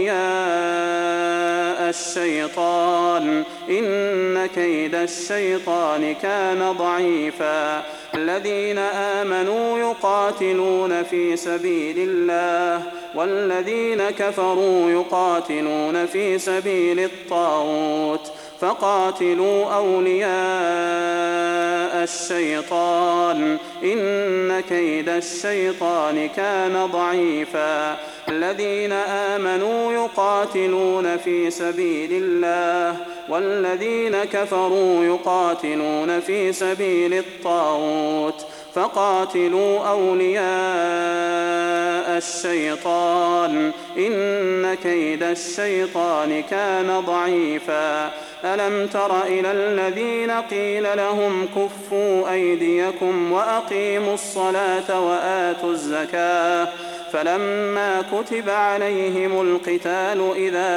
أولياء الشيطان إن كيد الشيطان كان ضعيفا الذين آمنوا يقاتلون في سبيل الله والذين كفروا يقاتلون في سبيل الطاغوت فقاتلوا أولياء الشيطان إن كيد الشيطان كان ضعيفا الذين آمنوا يقاتلون في سبيل الله والذين كفروا يقاتلون في سبيل الطاغوت فقاتلوا أولياء الشيطان إن كيد الشيطان كان ضعيفا ألم تر إلى الذين قيل لهم كفوا أيديكم وأقيموا الصلاة وآتوا الزكاة فلما كتب عليهم القتال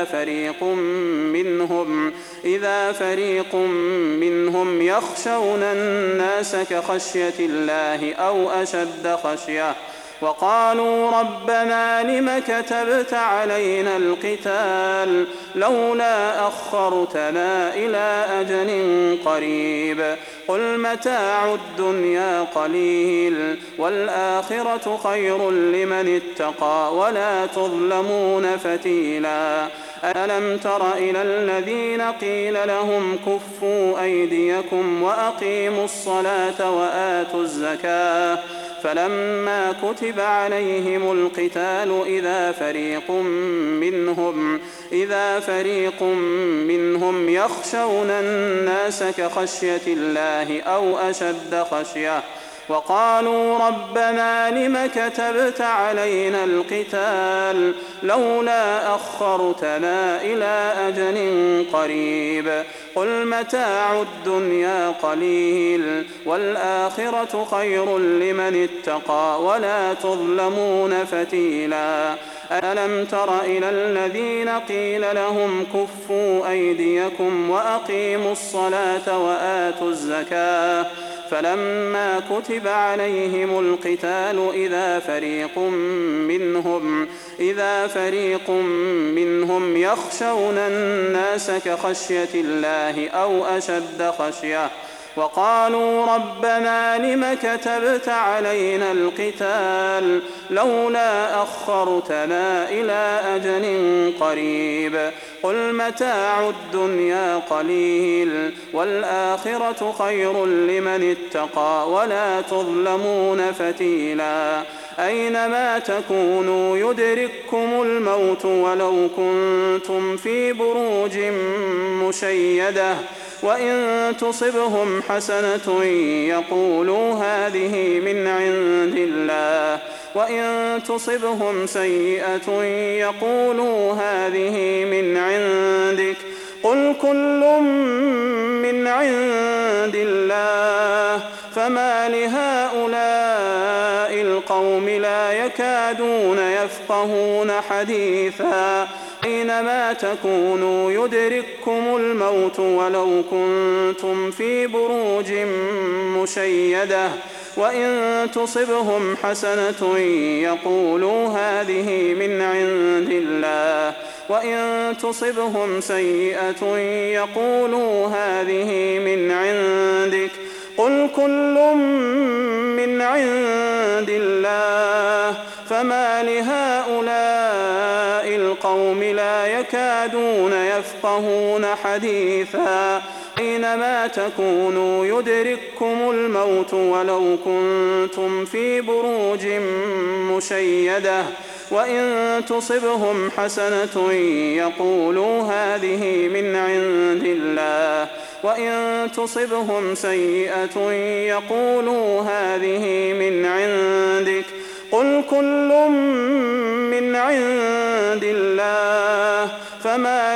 إذا فريق منهم يخشون الناس كخشية الله أو أشد خشية وقالوا ربنا لم كتبت علينا القتال لولا أخرتنا إلى أجل قريب قل متاع الدنيا قليل والآخرة خير لمن اتقى ولا تظلمون فتيلا ألم تر إلى الذين قيل لهم كفوا أيديكم وأقيموا الصلاة وآتوا الزكاة فلما كتب عليهم القتال إذا فريق منهم يخشون الناس كخشية الله أو أشد خشية وقالوا ربنا لم كتبت علينا القتال لولا أخرتنا إلى أجل قريب قل متاع الدنيا قليل والآخرة خير لمن اتقى ولا تظلمون فتيلا ألم تر إلى الذين قيل لهم كفوا أيديكم وأقيموا الصلاة وآتوا الزكاة فلما كتب عليهم القتال إذا فريق منهم يخشون الناس كخشية الله أو أشد خشية وقالوا ربنا لم كتبت علينا القتال لولا أخرتنا إلى أجل قريب قل متاع الدنيا قليل والآخرة خير لمن اتقى ولا تظلمون فتيلا أينما تكونوا يدرككم الموت ولو كنتم في بروج مشيدة وإن تصبهم حسنة يقولوا هذه من عند الله وإن تصبهم سيئة يقولوا هذه من عندك قل كل من عند الله فما لهؤلاء القوم لا يكادون يفقهون حديثا أينما تكونوا يدرككم الموت ولو كنتم في بروج مشيدة وإن تصبهم حسنة يقولوا هذه من عند الله وإن تصبهم سيئة يقولوا هذه من عندك قل كل من عند الله فما لهؤلاء القوم لا يكادون يفقهون حديثا أينما تكونوا يدرككم الموت ولو كنتم في بروج مشيدة وإن تصبهم حسنة يقولوا هذه من عند الله وإن تصبهم سيئة يقولوا هذه من عندك قل كل من عند الله فما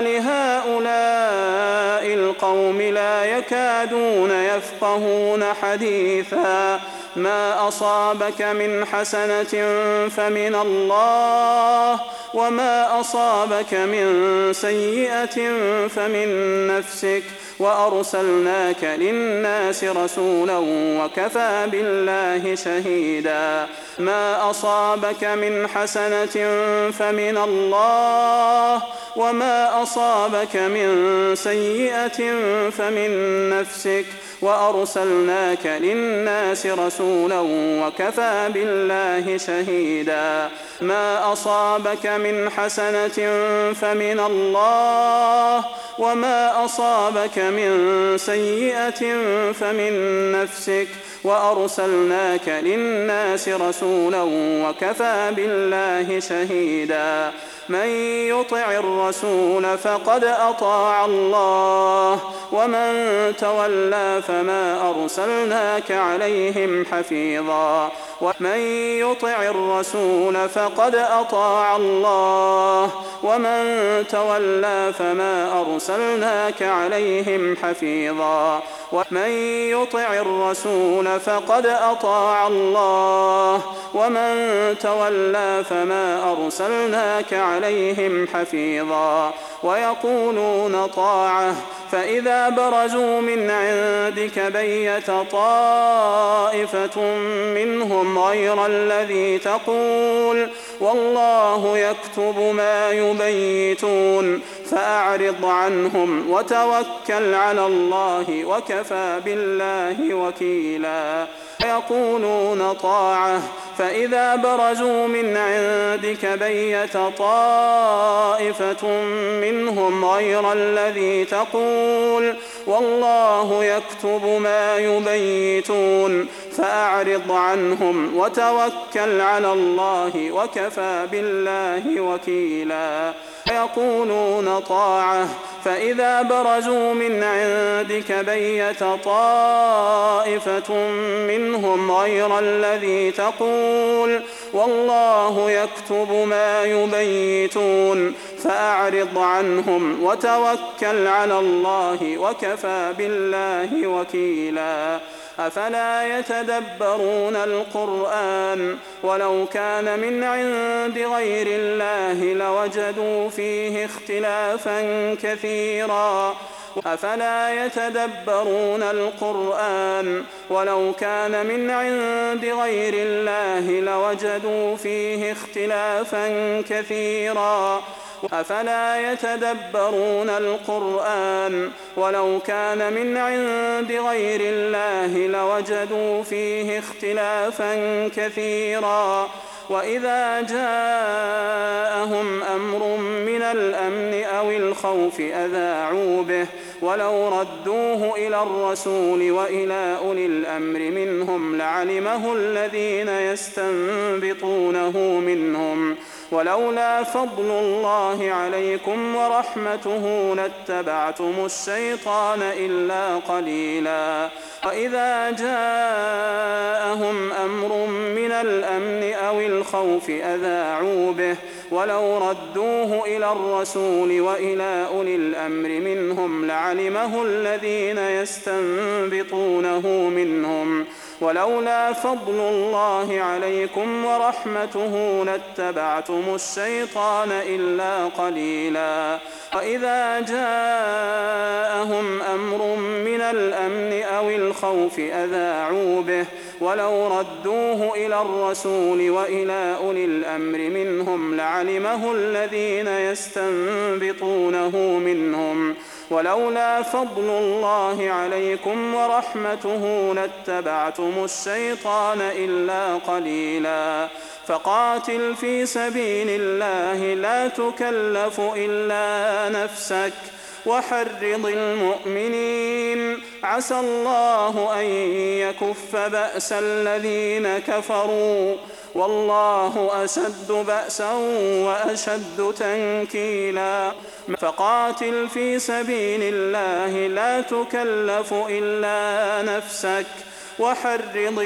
لهؤلاء القوم لا يكادون يفقهون حديثا ما أصابك من حسنة فمن الله وما أصابك من سيئة فمن نفسك وأرسلناك للناس رسولا وكفى بالله شهيدا ما أصابك من حسنة فمن الله وما أصابك من سيئة فمن نفسك وأرسلناك للناس رسولا وكفى بالله شهيدا ما أصابك من حسنة فمن الله وما أصابك من سيئة فمن نفسك وأرسلناك للناس رسولا وكفى بالله شهيدا من يطع الرسول فقد أطاع الله ومن تولى فما أرسلناك عليهم حفيظا ومن يطع الرسول فقد أطاع الله ومن تولى فما أرسلناك عليهم حفيظا ومن يطع الرسول فقد أطاع الله ومن تولى فما أرسلناك عليهم حفيظا ويقولون طاعة فإذا برزوا من عندك بيت طائفة منهم غير الذي تقول والله يكتب ما يبيتون فأعرض عنهم وتوكل على الله وكفى بالله وكيلا. يقولون طاعة فإذا برزوا من عندك بيت طائفة منهم غير الذي تقول والله يكتب ما يبيتون فأعرض عنهم وتوكل على الله وكفى بالله وكيلا. يقولون طاعة فإذا برزوا من عندك بيت طائفة منهم غير الذي تقول والله يكتب ما يبيتون فأعرض عنهم وتوكل على الله وكفى بالله وكيلا. أفلا يتدبرون القرآن ولو كان من عند غير الله لوجدوا فيه اختلافا كثيرا. أفلا يتدبرون القرآن ولو كان من عند غير الله لوجدوا فيه اختلافا كثيرا. أفلا يتدبرون القرآن ولو كان من عند غير الله لوجدوا فيه اختلافا كثيرا. وإذا جاءهم أمر من الأمن أو الخوف أذاعوا به ولو ردوه إلى الرسول وإلى أولي الأمر منهم لعلمه الذين يستنبطونه منهم ولولا فضل الله عليكم ورحمته لاتبعتم الشيطان إلا قليلا. وإذا جاءهم أمر من الأمن أو الخوف أذاعوا به ولو ردوه إلى الرسول وإلى أولي الأمر منهم لعلمه الذين يستنبطونه منهم ولولا فضل الله عليكم ورحمته لاتبعتم الشيطان إلا قليلا. وإذا جاءهم أمر من الأمن أو الخوف أذاعوا به ولو ردوه إلى الرسول وإلى أولي الأمر منهم لعلمه الذين يستنبطونه منهم ولولا فضل الله عليكم ورحمته لاتبعتم الشيطان إلا قليلا. فقاتل في سبيل الله لا تكلف إلا نفسك وحرض المؤمنين عسى الله أن يكف بأس الذين كفروا والله أشد بأسا وأشد تنكيلا. فقاتل في سبيل الله لا تكلف إلا نفسك وحرض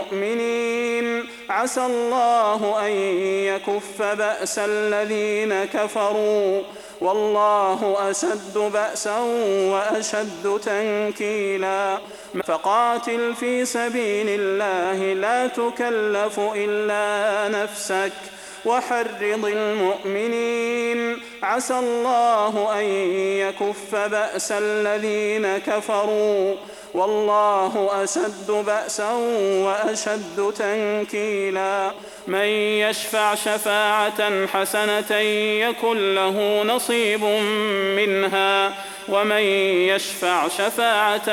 المؤمنين عسى الله أن يكف بأس الذين كفروا والله أشد بأسا وأشد تنكيلا. فقاتل في سبيل الله لا تكلف إلا نفسك وحرض المؤمنين عسى الله أن يكف بأس الذين كفروا والله أشد بأسا وأشد تنكيلا. من يشفع شفاعة حسنة يكن له نصيب منها ومن يشفع شفاعة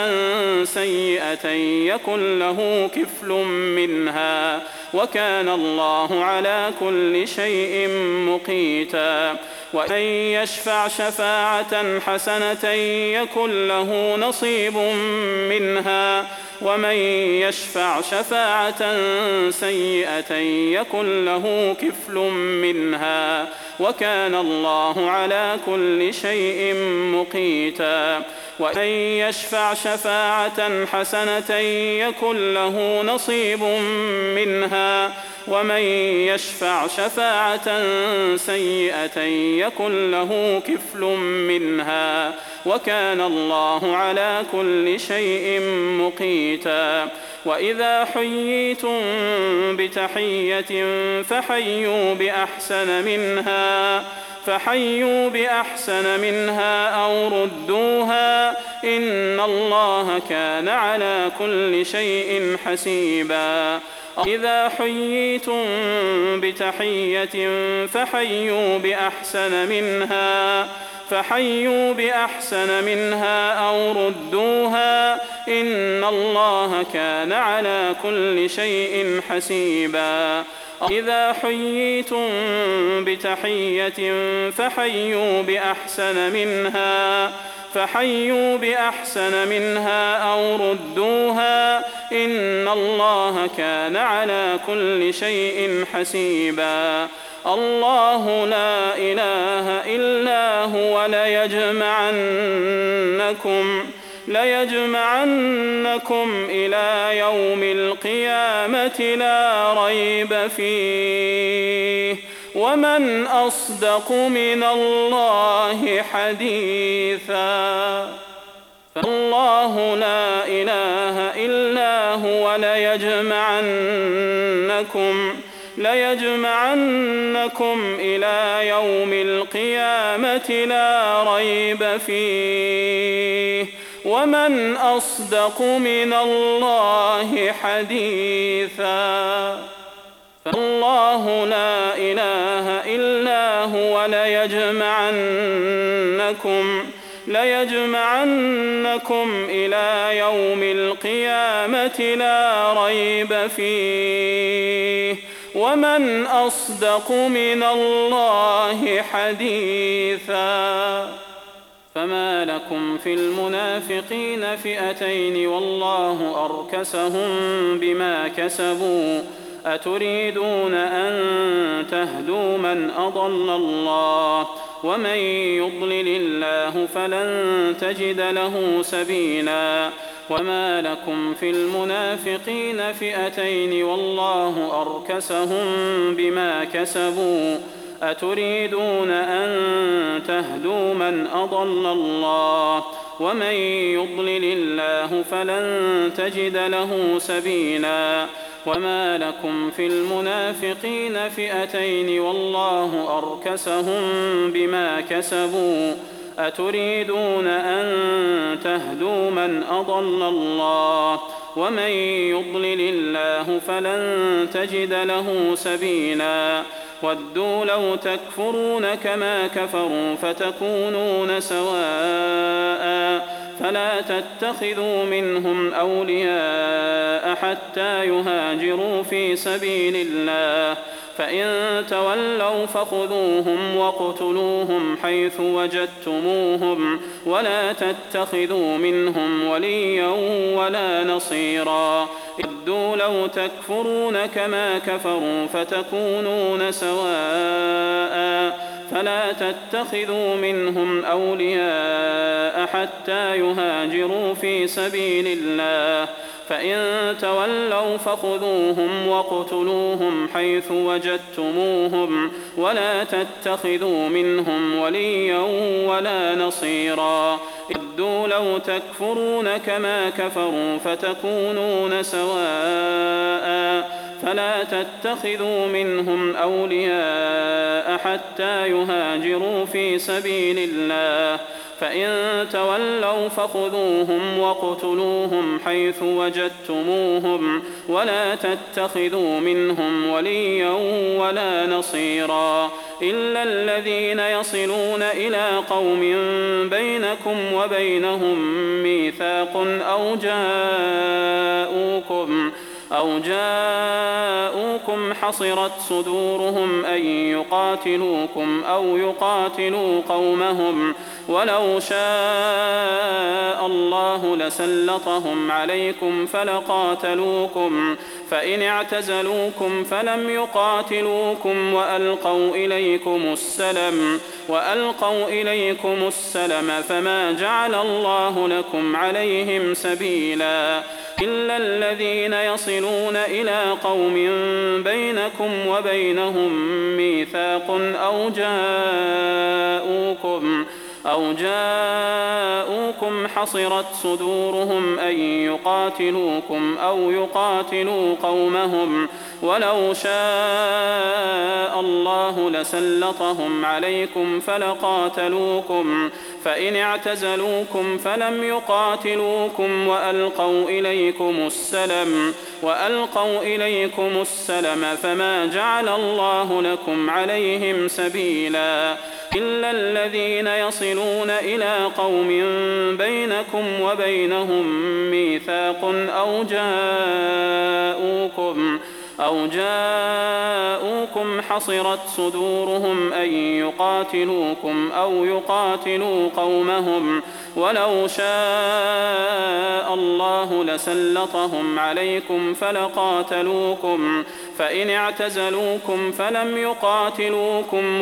سيئة يكن له كفل منها وكان الله على كل شيء مقيتا. ومن يشفع شفاعة حسنة يكن له نصيب منها ومن يشفع شفاعة سيئة يكن له كفل منها وكان الله على كل شيء مقيتا. ومن يشفع شفاعة حسنة يكن له نصيب منها ومن يشفع شفاعة سيئة يكن له كفل منها وكان الله على كل شيء مقيتا. وإذا حييتم بتحية فحيوا بأحسن منها فحيوا بأحسن منها أو ردوها إن الله كان على كل شيء حسيبا إذا حييتم بتحية فحيوا بأحسن منها أو ردوها إن الله كان على كل شيء حسيبا إذا حييتم بتحية فحيوا بأحسن منها أو ردوها إن الله كان على كل شيء حسيبا الله لا إله إلا هو ليجمعنكم إلى يوم القيامة لا ريب فيه ومن أصدق من الله حديثا الله لا إله إلا هو ليجمعنكم إلى يوم القيامة لا ريب فيه ومن أصدق من الله حديثا الله لا إله إلا هو ليجمعنكم إلى يوم القيامة لا ريب فيه ومن أصدق من الله حديثا فما لكم في المنافقين فئتين والله أركسهم بما كسبوا أتريدون أن تهدوا من أضل الله ومن يضلل الله فلن تجد له سبيلا وما لكم في المنافقين فئتين والله أركسهم بما كسبوا أتريدون أن تهدوا من أضل الله ومن يضلل الله فلن تجد له سبيلا وما لكم في المنافقين فئتين والله أركسهم بما كسبوا أتريدون أن تهدوا من أضل الله ومن يضلل الله فلن تجد له سبيلا ودوا لو تكفرون كما كفروا فتكونون سواء فلا تتخذوا منهم أولياء حتى يهاجروا في سبيل الله فإن تولوا فخذوهم واقتلوهم حيث وجدتموهم ولا تتخذوا منهم وليا ولا نصيرا ودوا لو تكفرون كما كفروا فتكونون سواء فلا تتخذوا منهم أولياء حتى يهاجروا في سبيل الله فإن تولوا فخذوهم واقتلوهم حيث وجدتموهم ولا تتخذوا منهم وليا ولا نصيرا ودوا لو تكفرون كما كفروا فتكونون سواء فلا تتخذوا منهم أولياء حتى يهاجروا في سبيل الله فإن تولوا فخذوهم واقتلوهم حيث وجدتموهم ولا تتخذوا منهم وليا ولا نصيرا إلا الذين يصلون إلى قوم بينكم وبينهم ميثاق أو جاءوكم حصرت صدورهم أن يقاتلوكم أو يقاتلوا قومهم ولو شاء الله لسلطهم عليكم فلقاتلوكم فإن اعتزلوكم فلم يقاتلوكم وألقوا إليكم السلم فما جعل الله لكم عليهم سبيلا إلا الذين يصلون إلى قوم بينكم وبينهم ميثاق أو جاءوكم حصرت صدورهم أن يقاتلوكم أو يقاتلوا قومهم ولو شاء الله لسلطهم عليكم فلقاتلوكم فإن اعتزلوكم فلم يقاتلوكم وألقوا إليكم السلم فما جعل الله لكم عليهم سبيلا إلا الذين يصلون إلى قوم بينكم وبينهم ميثاق أو جاءوكم حصرت صدورهم أن يقاتلوكم أو يقاتلوا قومهم ولو شاء الله لسلطهم عليكم فلقاتلوكم فإن اعتزلوكم فلم يقاتلوكم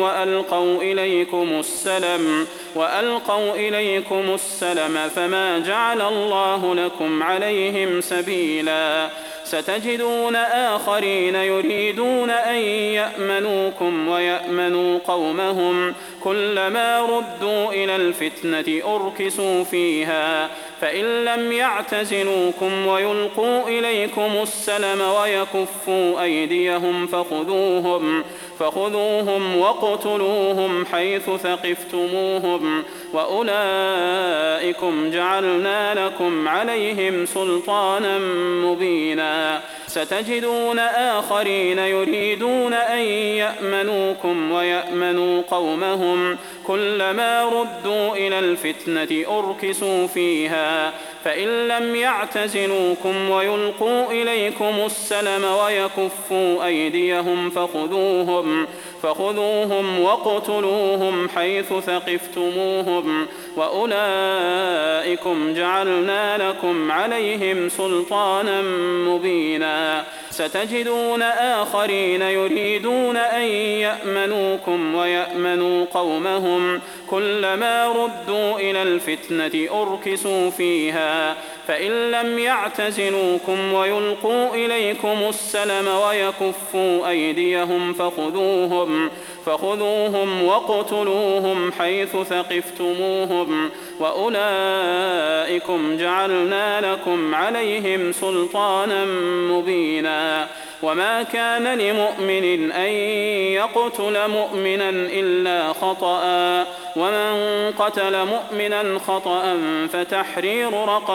وألقوا إليكم السلم فما جعل الله لكم عليهم سبيلا ستجدون آخرين يريدون أن يأمنوكم ويأمنوا قومهم كلما ردوا إلى الفتنة أركسوا فيها فإن لم يعتزلوكم ويلقوا إليكم السلم ويكفوا أيديهم فخذوهم واقتلوهم حيث ثقفتموهم وأولئكم جعلنا لكم عليهم سلطانا مبينا ستجدون آخرين يريدون أن يأمنوكم ويأمنوا قومهم كلما ردوا إلى الفتنة أركسوا فيها فإن لم يعتزلوكم ويلقوا إليكم السلم ويكفوا أيديهم فخذوهم واقتلوهم حيث ثقفتموهم وأولئكم جعلنا لكم عليهم سلطانا مبينا ستجدون آخرين يريدون أن يأمنوكم ويأمنوا قومهم كلما ردوا إلى الفتنة أركسوا فيها فإن لم يعتزلوكم ويلقوا إليكم السلم ويكفوا أيديهم فخذوهم واقتلوهم حيث ثقفتموهم وأولئكم جعلنا لكم عليهم سلطانا مبينا وما كان لمؤمن أن يقتل مؤمنا إلا خطأ ومن قتل مؤمنا خطأ فتحرير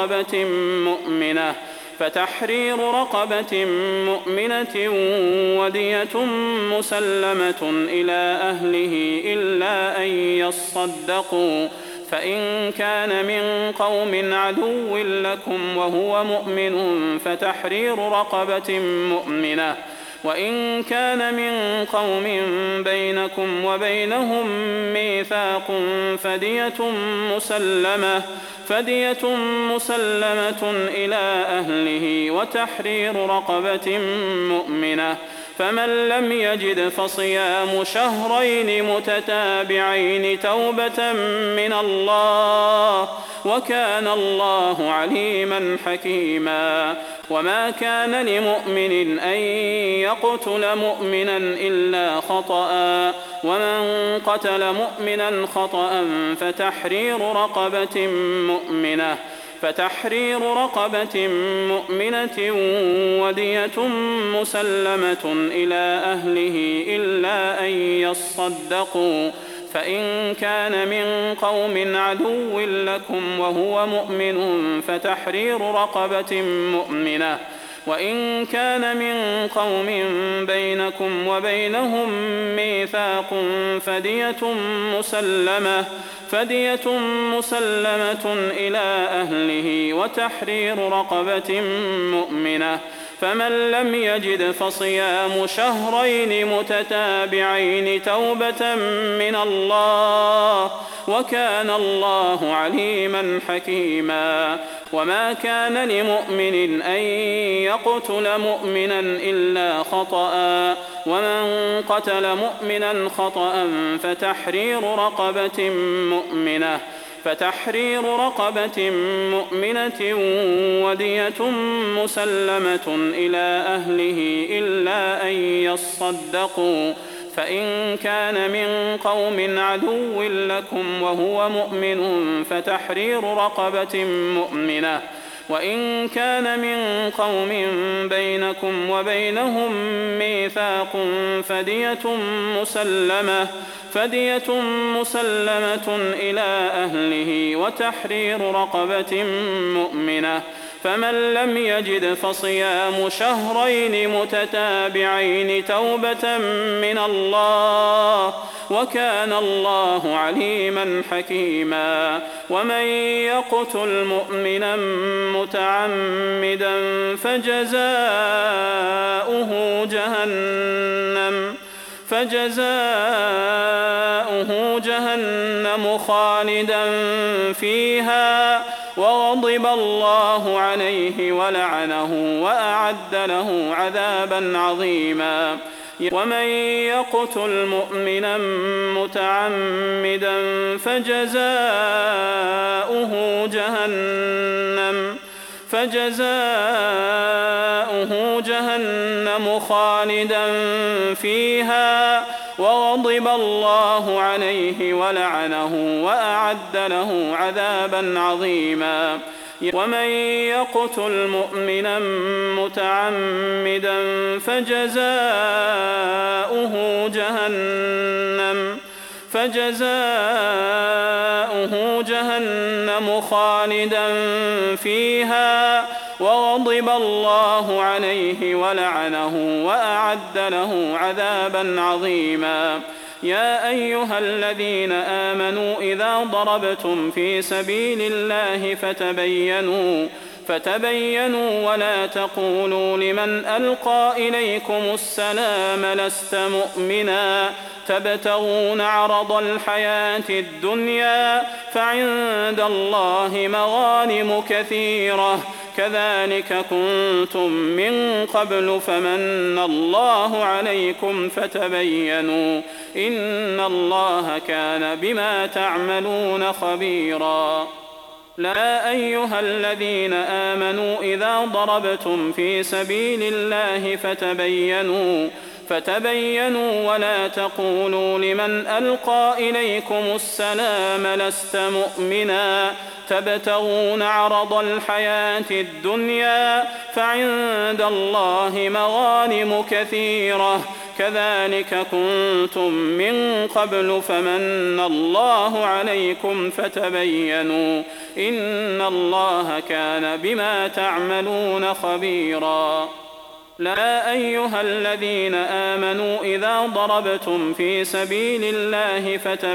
رقبة مؤمنة ودية مسلمة إلى أهله إلا أن يصدقوا فإن كان من قوم عدو لكم وهو مؤمن فتحرير رقبة مؤمنة وإن كان من قوم بينكم وبينهم ميثاق فدية مسلمة إلى أهله وتحرير رقبة مؤمنة فمن لم يجد فصيام شهرين متتابعين توبة من الله وكان الله عليما حكيما وما كان لمؤمن أن يقتل مؤمنا إلا خطأ ومن قتل مؤمنا خطأ فتحرير رقبة مؤمنة ودية مسلمة إلى أهله إلا أن يصدقوا فإن كان من قوم عدو لكم وهو مؤمن فتحرير رقبة مؤمنة وإن كان من قوم بينكم وبينهم ميثاق فدية مسلمة إلى أهله وتحرير رقبة مؤمنة فمن لم يجد فصيام شهرين متتابعين توبة من الله وكان الله عليما حكيما وما كان لمؤمن أن يقتل مؤمنا إلا خطأ ومن قتل مؤمنا خطأ فتحرير رقبة مؤمنة ودية مسلمة إلى أهله إلا أن يصدقوا فإن كان من قوم عدو لكم وهو مؤمن فتحرير رقبة مؤمنة، وإن كان من قوم بينكم وبينهم ميثاق فدية مسلمة إلى أهله وتحرير رقبة مؤمنة، فمن لم يجد فصيام شهرين متتابعين توبة من الله، وكان الله عليما حكيما. ومن يقتل مؤمنا متعمدا فجزاؤه جهنم خالدا فيها وغضب الله عليه ولعنه وأعد له عذابا عظيما. ومن يقتل مؤمنا متعمدا فجزاؤه جهنم خالدا فيها وغضب الله عليه ولعنه وأعد له عذابا عظيما. ومن يقتل مؤمنا متعمدا فجزاؤه جهنم خالدا فيها وغضب الله عليه ولعنه وأعد له عذابا عظيما. يا أيها الذين آمنوا إذا ضربتم في سبيل الله فتبينوا ولا تقولوا لمن ألقى إليكم السلام لست مؤمنا تبتغون عرض الحياة الدنيا فعند الله مغانم كثيرة كذلك كنتم من قبل فمن الله عليكم فتبينوا إن الله كان بما تعملون خبيرا. لا أيها الذين آمنوا إذا ضربتم في سبيل الله فتبينوا ولا تقولوا لمن ألقى إليكم السلام لست مؤمنا تبتغون عرض الحياة الدنيا فعند الله مغانم كثيرة كذلك كنتم من قبل فمن الله عليكم فتبينوا إن الله كان بما تعملون خبيرا. لا أيها الذين آمنوا إذا ضربتم في سبيل الله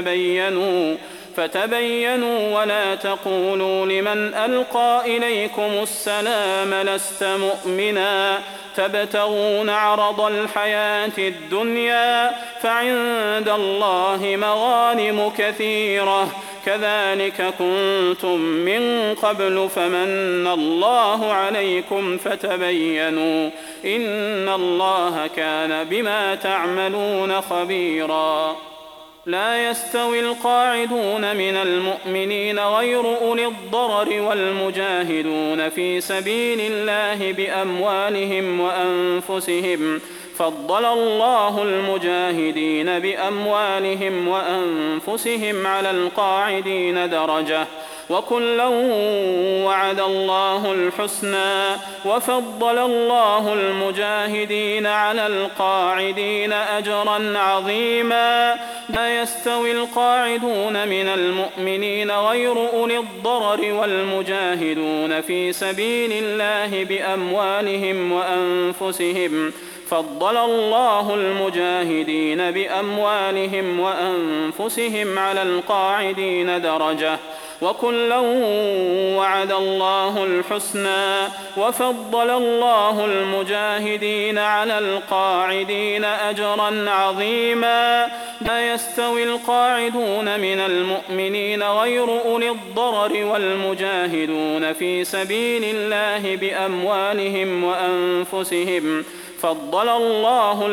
فتبينوا ولا تقولوا لمن ألقى إليكم السلام لست مؤمنا تبتغون عرض الحياة الدنيا فعند الله مغانم كثيرة كذلك كنتم من قبل فمن الله عليكم فتبينوا إن الله كان بما تعملون خبيرا. لا يستوي القاعدون من المؤمنين غير أولي الضرر والمجاهدون في سبيل الله بأموالهم وأنفسهم فضل الله المجاهدين بأموالهم وأنفسهم على القاعدين درجة وكلا وعد الله الحسنى وفضل الله المجاهدين على القاعدين أجرا عظيما. لا يستوي القاعدون من المؤمنين غير أولي الضرر والمجاهدون في سبيل الله بأموالهم وأنفسهم فضل الله المجاهدين بأموالهم وأنفسهم على القاعدين درجة وكلا وعد الله الحسنى وفضل الله المجاهدين على القاعدين أجرا عظيما. لا يستوي القاعدون من المؤمنين غير أولي الضرر والمجاهدون في سبيل الله بأموالهم وأنفسهم فضل الله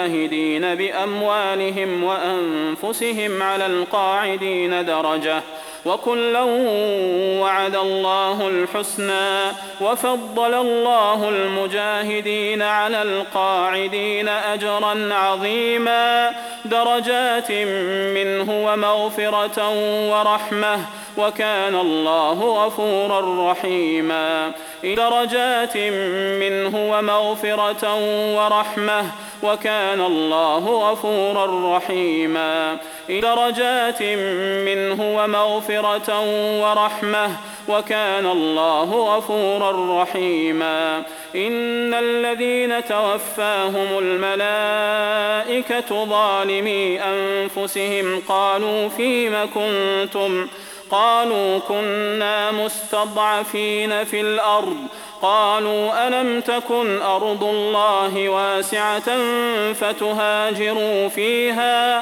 المجاهدين بأموالهم وأنفسهم على القاعدين درجة وكلا وعد الله الحسنى وفضل الله المجاهدين على القاعدين أجرا عظيما درجات منه ومغفرة ورحمة وكان الله غفورا رحيما درجات منه ومغفرة ورحمة وكان الله غفورا رحيما درجات منه ومغفرة ورحمة وكان الله غفورا رحيما إن الذين توفاهم الملائكة ظالمي أنفسهم قالوا فيم كنتم قالوا كنا مستضعفين في الأرض قالوا ألم تكن أرض الله واسعة فتهاجروا فيها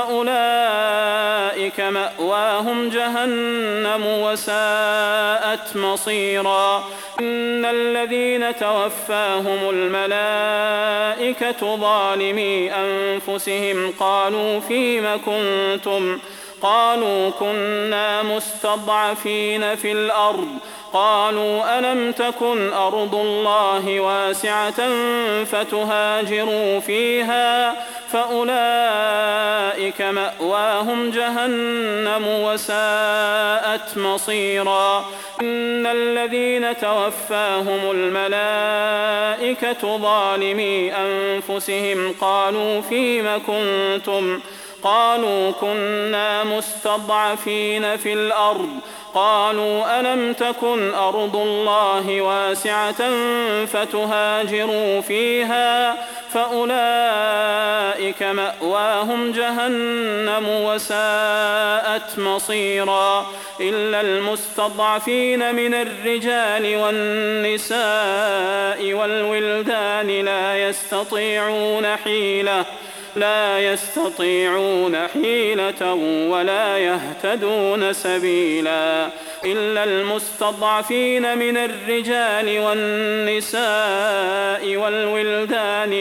فأولئك مأواهم جهنم وساءت مصيرا إن الذين توفاهم الملائكة ظالمي أنفسهم قالوا فيم كنتم قالوا كنا مستضعفين في الأرض قالوا ألم تكن أرض الله واسعة فتهاجروا فيها فأولئك مأواهم جهنم وساءت مصيرا إن الذين توفاهم الملائكة ظالمي أنفسهم قالوا فيم كنتم قالوا كنا مستضعفين في الأرض قالوا ألم تكن أرض الله واسعة فتهاجروا فيها فأولئك مأواهم جهنم وساءت مصيرا إلا المستضعفين من الرجال والنساء والولدان لا يستطيعون حيلة ولا يهتدون سبيلا إلا المستضعفين من الرجال والنساء والولدان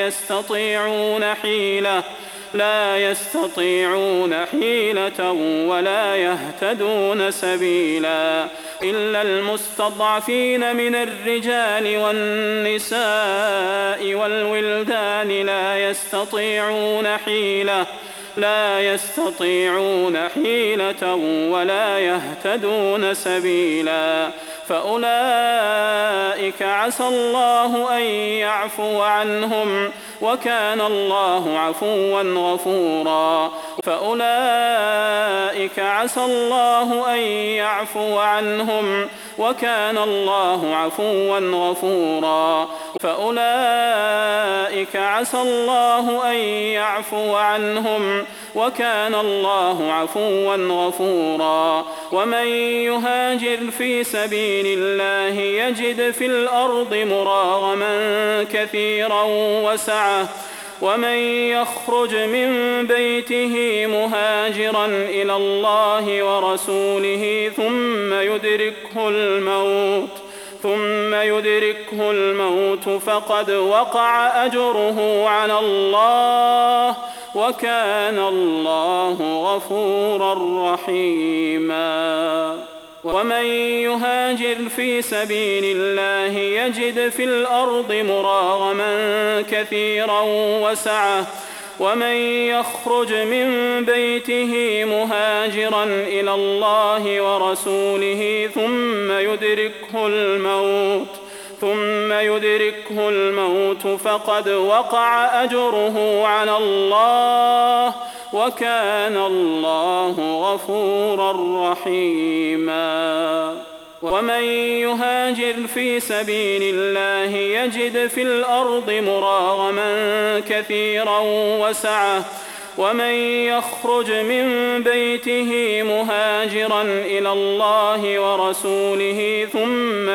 لا يستطيعون حيلة ولا يهتدون سبيلا إلا المستضعفين من الرجال والنساء والولدان لا يستطيعون حيلة ولا يهتدون سبيلا فأولئك عسى الله أن يعفو عنهم وكان الله عفوا غفورا فأولئك عسى الله أن يعفو عنهم وكان الله عفوا غفورا فأولئك عسى الله أن يعفو عنهم وكان الله عفوا غفورا ومن يهاجر في سبيل الله يجد في الأرض مراغما كثيرا وسعة ومن يخرج من بيته مهاجرا إلى الله ورسوله ثم يدركه الموت فقد وقع أجره على الله وكان الله غفورا رحيما ومن يهاجر في سبيل الله يجد في الأرض مراغما كثيرا وسعة ومن يخرج من بيته مهاجرا إلى الله ورسوله ثم يدركه الموت فقد وقع أجره على الله وكان الله غفورا رحيما ومن يهاجر في سبيل الله يجد في الأرض مراغما كثيرا وسعة ومن يخرج من بيته مهاجرا إلى الله ورسوله ثم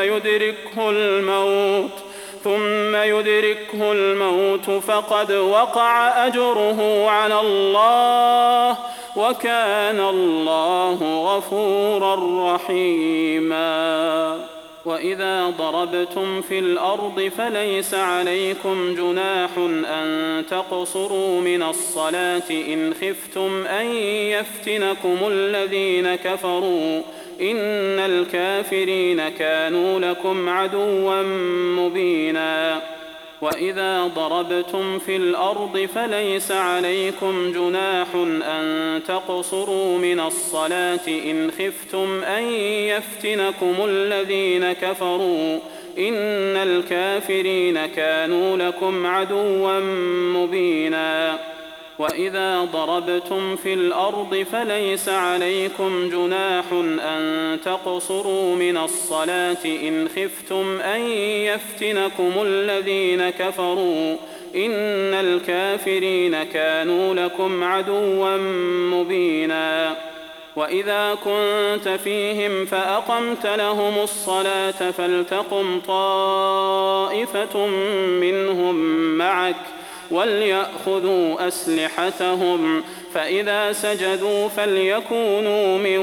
يدركه الموت فقد وقع أجره على الله وكان الله غفورا رحيما وإذا ضربتم في الأرض فليس عليكم جناح أن تقصروا من الصلاة إن خفتم أن يفتنكم الذين كفروا إن الكافرين كانوا لكم عدوا مبينا وإذا ضربتم في الأرض فليس عليكم جناح أن تقصروا من الصلاة إن خفتم أن يفتنكم الذين كفروا إن الكافرين كانوا لكم عدوا مبينا وإذا ضربتم في الأرض فليس عليكم جناح أن تقصروا من الصلاة إن خفتم أن يفتنكم الذين كفروا إن الكافرين كانوا لكم عدوا مبينا وإذا كنت فيهم فأقمت لهم الصلاة فلتقم طائفة منهم معك وليأخذوا أسلحتهم فإذا سجدوا فليكونوا من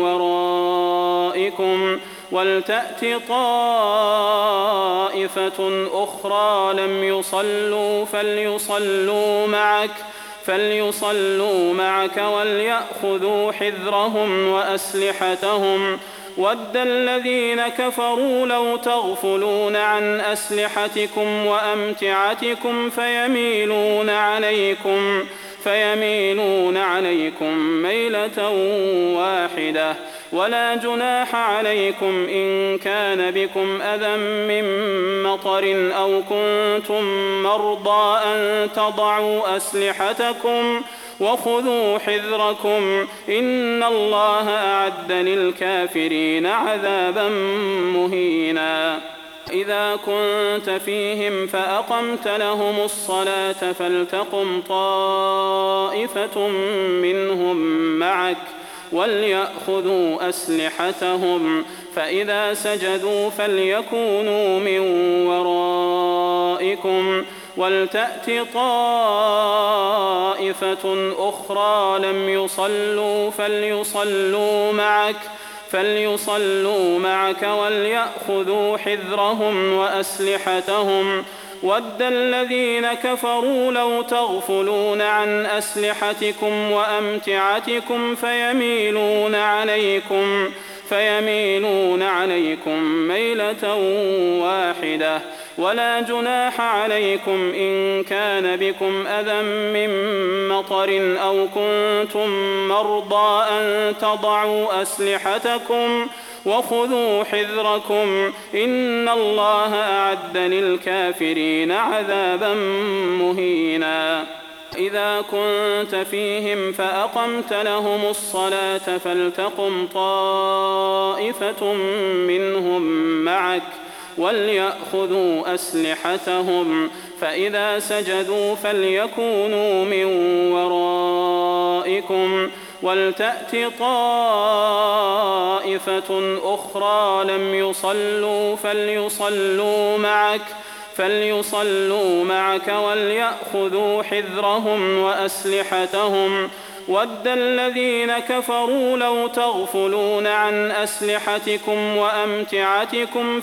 ورائكم ولتأت طائفة أخرى لم يصلوا فليصلوا معك وليأخذوا حذرهم وأسلحتهم ود الذين كفروا لو تغفلون عن أسلحتكم وأمتعتكم فيميلون عليكم ميلة واحدة ولا جناح عليكم إن كان بكم أذى من مطر أو كنتم مرضى أن تضعوا أسلحتكم وخذوا حذركم إن الله أعد للكافرين عذابا مهينا إذا كنت فيهم فأقمت لهم الصلاة فلتقم طائفة منهم معك وليأخذوا أسلحتهم فإذا سجدوا فليكونوا من ورائكم ولتأت طائفة أخرى لم يصلوا فليصلوا معك وليأخذوا حذرهم وأسلحتهم ود الذين كفروا لو تغفلون عن أسلحتكم وأمتعتكم فيميلون عليكم ميلة واحدة ولا جناح عليكم إن كان بكم أذى من مطر أو كنتم مرضى أن تضعوا أسلحتكم وخذوا حذركم إن الله أعد للكافرين عذابا مهينا إذا كنت فيهم فأقمت لهم الصلاة فلتقم طائفة منهم معك وليأخذوا أسلحتهم فإذا سجدوا فليكونوا من ورائكم ولتأت طائفة أخرى لم يصلوا فليصلوا معك وليأخذوا حذرهم وأسلحتهم ود الذين كفروا لو تغفلون عن أسلحتكم وأمتعتكم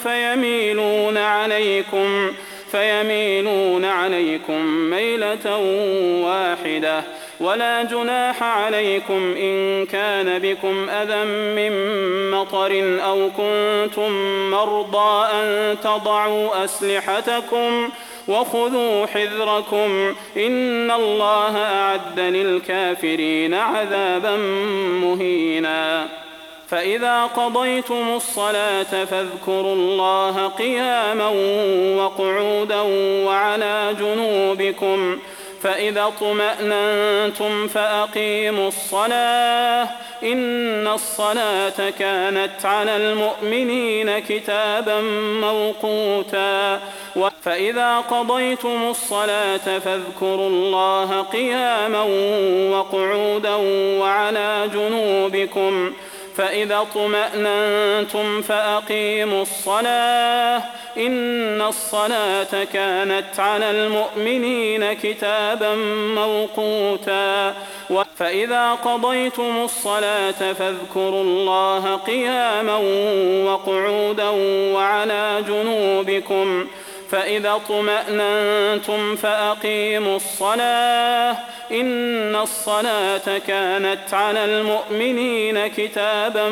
فيميلون عليكم ميلة واحدة ولا جناح عليكم إن كان بكم أذى من مطر أو كنتم مرضى أن تضعوا أسلحتكم وخذوا حذركم إن الله أعد للكافرين عذابا مهينا فإذا قضيتم الصلاة فاذكروا الله قياما وقعودا وعلى جنوبكم فإذا اطمأننتم فأقيموا الصلاة إن الصلاة كانت على المؤمنين كتابا موقوتا فإذا قضيتم الصلاة فاذكروا الله قياما وقعودا وعلى جنوبكم فإذا اطمأننتم فأقيموا الصلاة إن الصلاة كانت على المؤمنين كتابا موقوتا فإذا قضيتم الصلاة فاذكروا الله قياما وقعودا وعلى جنوبكم فإذا اطمأننتم فأقيموا الصلاة إن الصلاة كانت على المؤمنين كتابا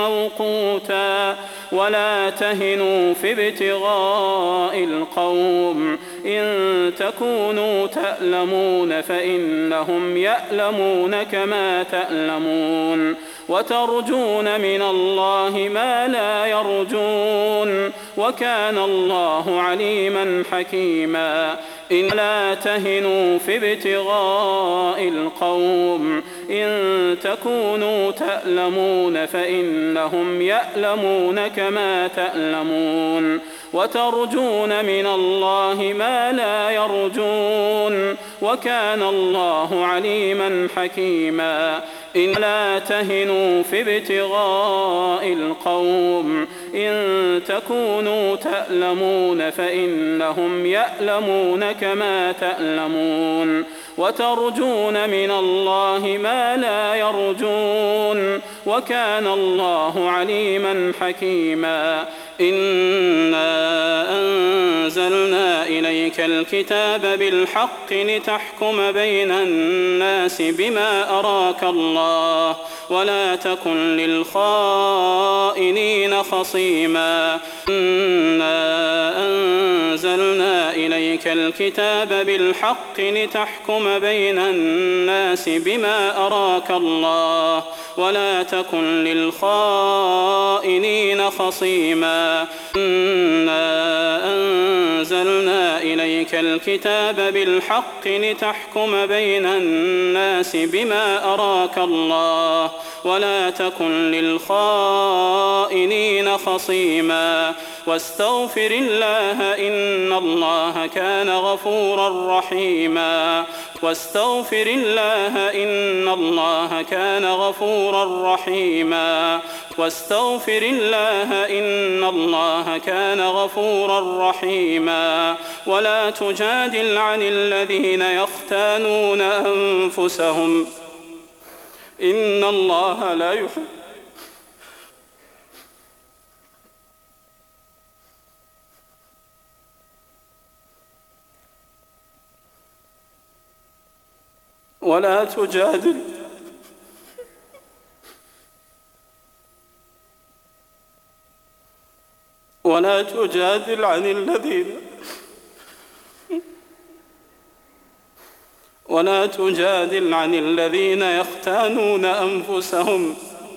موقوتا ولا تهنوا في ابتغاء القوم إن تكونوا تألمون فإنهم يألمون كما تألمون وترجون من الله ما لا يرجون وكان الله عليما حكيما إن لا تهنوا في ابتغاء القوم إن تكونوا تألمون فإنهم يألمون كما تألمون وترجون من الله ما لا يرجون وكان الله عليما حكيما إن لا تهنوا في ابتغاء القوم إن تكونوا تألمون فإنهم يألمون كما تألمون وترجون من الله ما لا يرجون وكان الله عليما حكيما إنا أنزلنا إليك الكتاب بالحق لتحكم بين الناس بما أراك الله ولا تكن للخائنين خصيما إنا أنزلنا إليك الكتاب بالحق لتحكم بين الناس بما أراك الله ولا تكن للخائنين خصيما إنا أنزلنا إليك الكتاب بالحق لتحكم بين الناس بما أراك الله ولا تكن للخائنين خصيما واستغفر الله إن الله كان غفورا رحيما واستغفر الله إن الله كان غفورا رحيما واستغفر الله إن الله كان غفورا رحيما ولا تجادل عن الذين يختانون أنفسهم إن الله لا يحب ولا تجادل عن الذين يختانون أنفسهم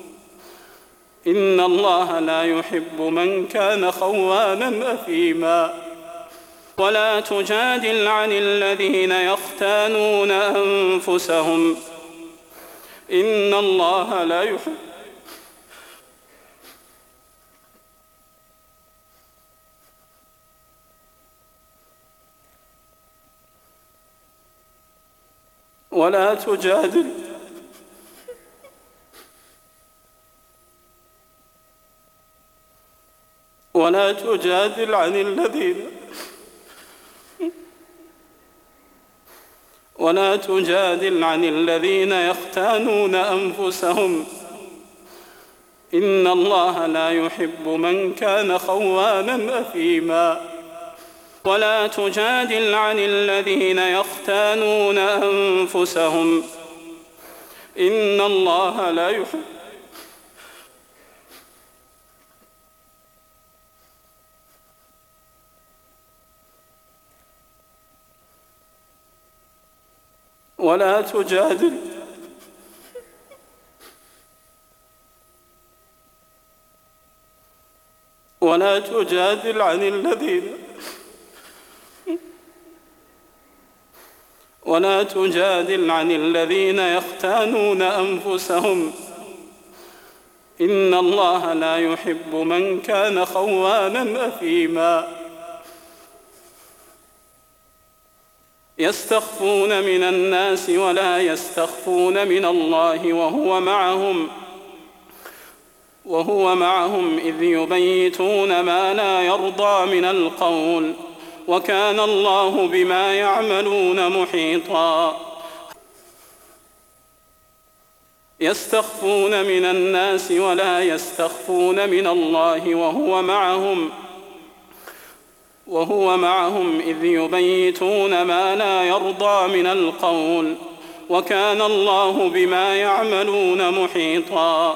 إن الله لا يحب من كان خوانا أثيما ولا تجادل عن الذين يختانون أنفسهم إن الله لا يحب ولا تجادل عن الذين يختانون أنفسهم إن الله لا يحب من كان خوانا أثيما ولا تجادل عن الذين يختانون أنفسهم إن الله لا يحب ولا تجادل عن الذين يختانون أنفسهم إن الله لا يحب من كان خوانا أثيما يستخفون من الناس ولا يستخفون من الله وهو معهم وهو معهم إذ يبيتون ما لا يرضى من القول وكان الله بما يعملون محيطا يستخفون من الناس ولا يستخفون من الله وهو معهم إذ يبيتون ما لا يرضى من القول وكان الله بما يعملون محيطا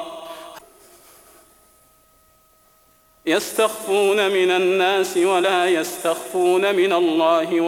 يستخفون من الناس ولا يستخفون من الله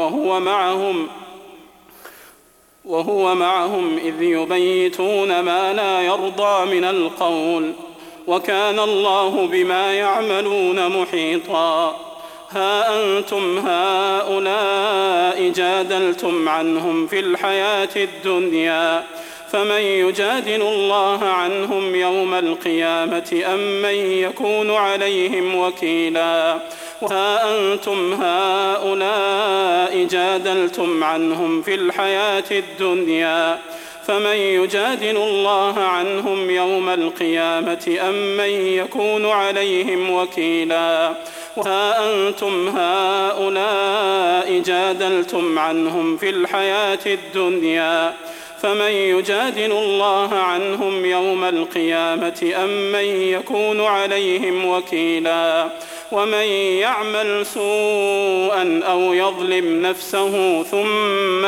وهو معهم إذ يبيتون ما لا يرضى من القول وكان الله بما يعملون محيطا ها أنتم هؤلاء جادلتم عنهم في الحياة الدنيا فمن يجادل الله عنهم يوم القيامة أم من يكون عليهم وكيلا ها أنتم هؤلاء جادلتم عنهم في الحياة الدنيا فمن يجادل الله عنهم يوم القيامة أم من يكون عليهم وكيلا ها أنتم هؤلاء جادلتم عنهم في الحياة الدنيا فمن يجادل الله عنهم يوم القيامة أم من يكون عليهم وكيلا ومن يعمل سوءا أو يظلم نفسه ثم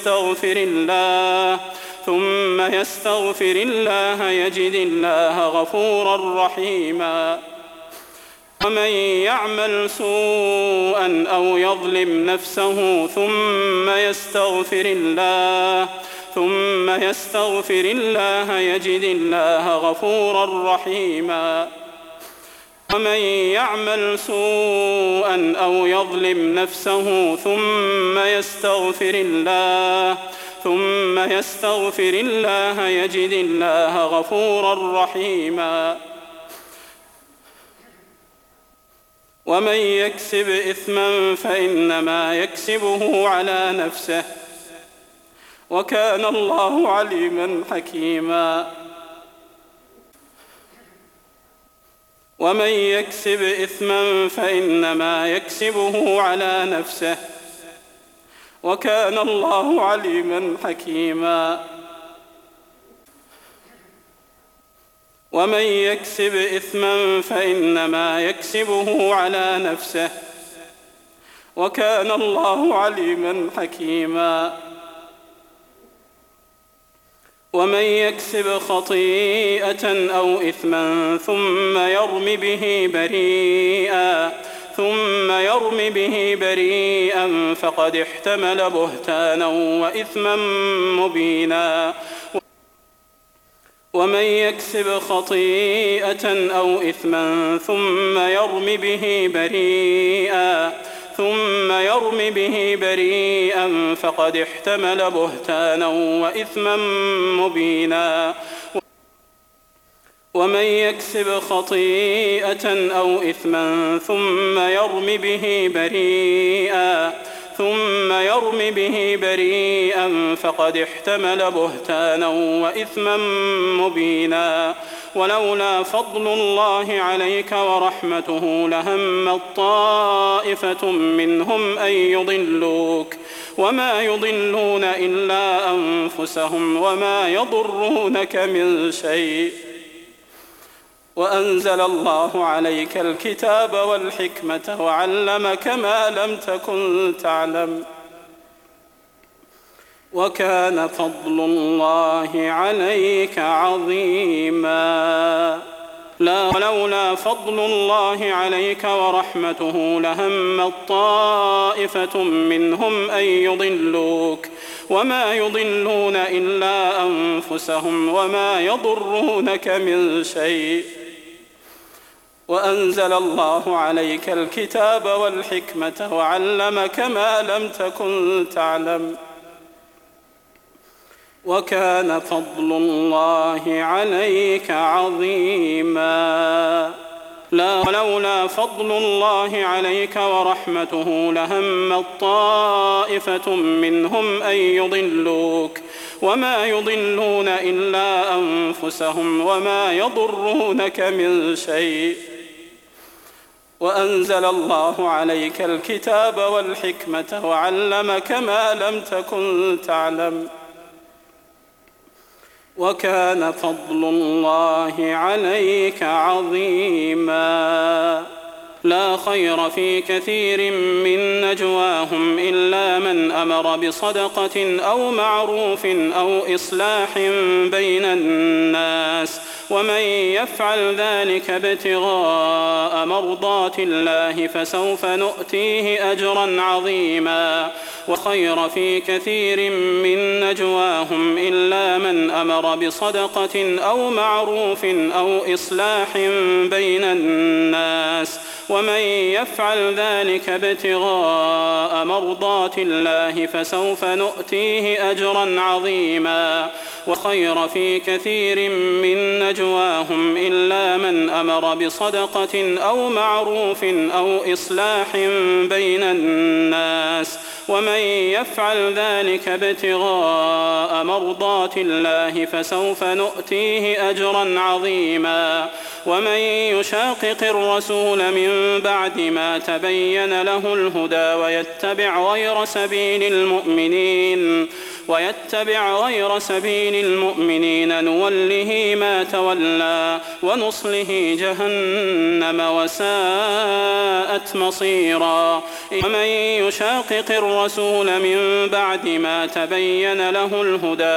يستغفر الله يجد الله غفورا رحيما ومن يعمل سوءا أو يظلم نفسه ثم يستغفر الله يجد الله غفورا رحيما ومن يعمل سوءا أو يظلم نفسه ثم يستغفر الله يجد الله غفورا رحيما ومن يكسب إثما فإنما يكسبه على نفسه وكان الله عليما حكيما ومن يكسب إثما فإنما يكسبه على نفسه وكان الله عليما حكيما ومن يكسب إثما فإنما يكسبه على نفسه وكان الله عليما حكيما ومن يكسب خطيئة أو إثما ثم يرم به بريئا فقد احتمل بهتانا وإثما مبينا ومن يكسب خطيئة أو إثما ثم يرم به بريئا فقد احتمل بهتانا وإثما مبينا ومن يكسب خطيئة أو إثما ثم يرم به بريئا فقد احتمل بهتانا وإثما مبينا ولولا فضل الله عليك ورحمته لهمت طائفة منهم أن يضلوك وما يضلون إلا أنفسهم وما يضرونك من شيء وأنزل الله عليك الكتاب والحكمة وعلمك ما لم تكن تعلم وكان فضل الله عليك عظيما ولولا فضل الله عليك ورحمته لهمت طائفة منهم أن يضلوك وما يضلون إلا أنفسهم وما يضرونك من شيء وأنزل الله عليك الكتاب والحكمة وعلمك ما لم تكن تعلم وكان فضل الله عليك عظيما ولولا فضل الله عليك ورحمته لهمت طائفة منهم أن يضلوك وما يضلون إلا أنفسهم وما يضرونك من شيء وأنزل الله عليك الكتاب والحكمة وعلمك ما لم تكن تعلم وكان فضل الله عليك عظيما. لا خير في كثير من نجواهم إلا من أمر بصدقة أو معروف أو إصلاح بين الناس ومن يفعل ذلك ابتغاء مرضات الله فسوف نؤتيه أجرا عظيما. وخير في كثير من نجواهم إلا من أمر بصدقة أو معروف أو إصلاح بين الناس ومن يفعل ذلك ابتغاء مرضات الله فسوف نؤتيه أجرا عظيما. وخير في كثير من نجواهم إلا من أمر بصدقة أو معروف أو إصلاح بين الناس ومن يفعل ذلك ابتغاء مرضات الله فسوف نؤتيه أجرا عظيما. ومن يشاقق الرسول من بعد ما تبين له الهدى ويتبع غير سبيل المؤمنين نوله ما تولى ونصله جهنم وساءت مصيرا. ومن يشاقق الرسول من بعد ما تبين له الهدى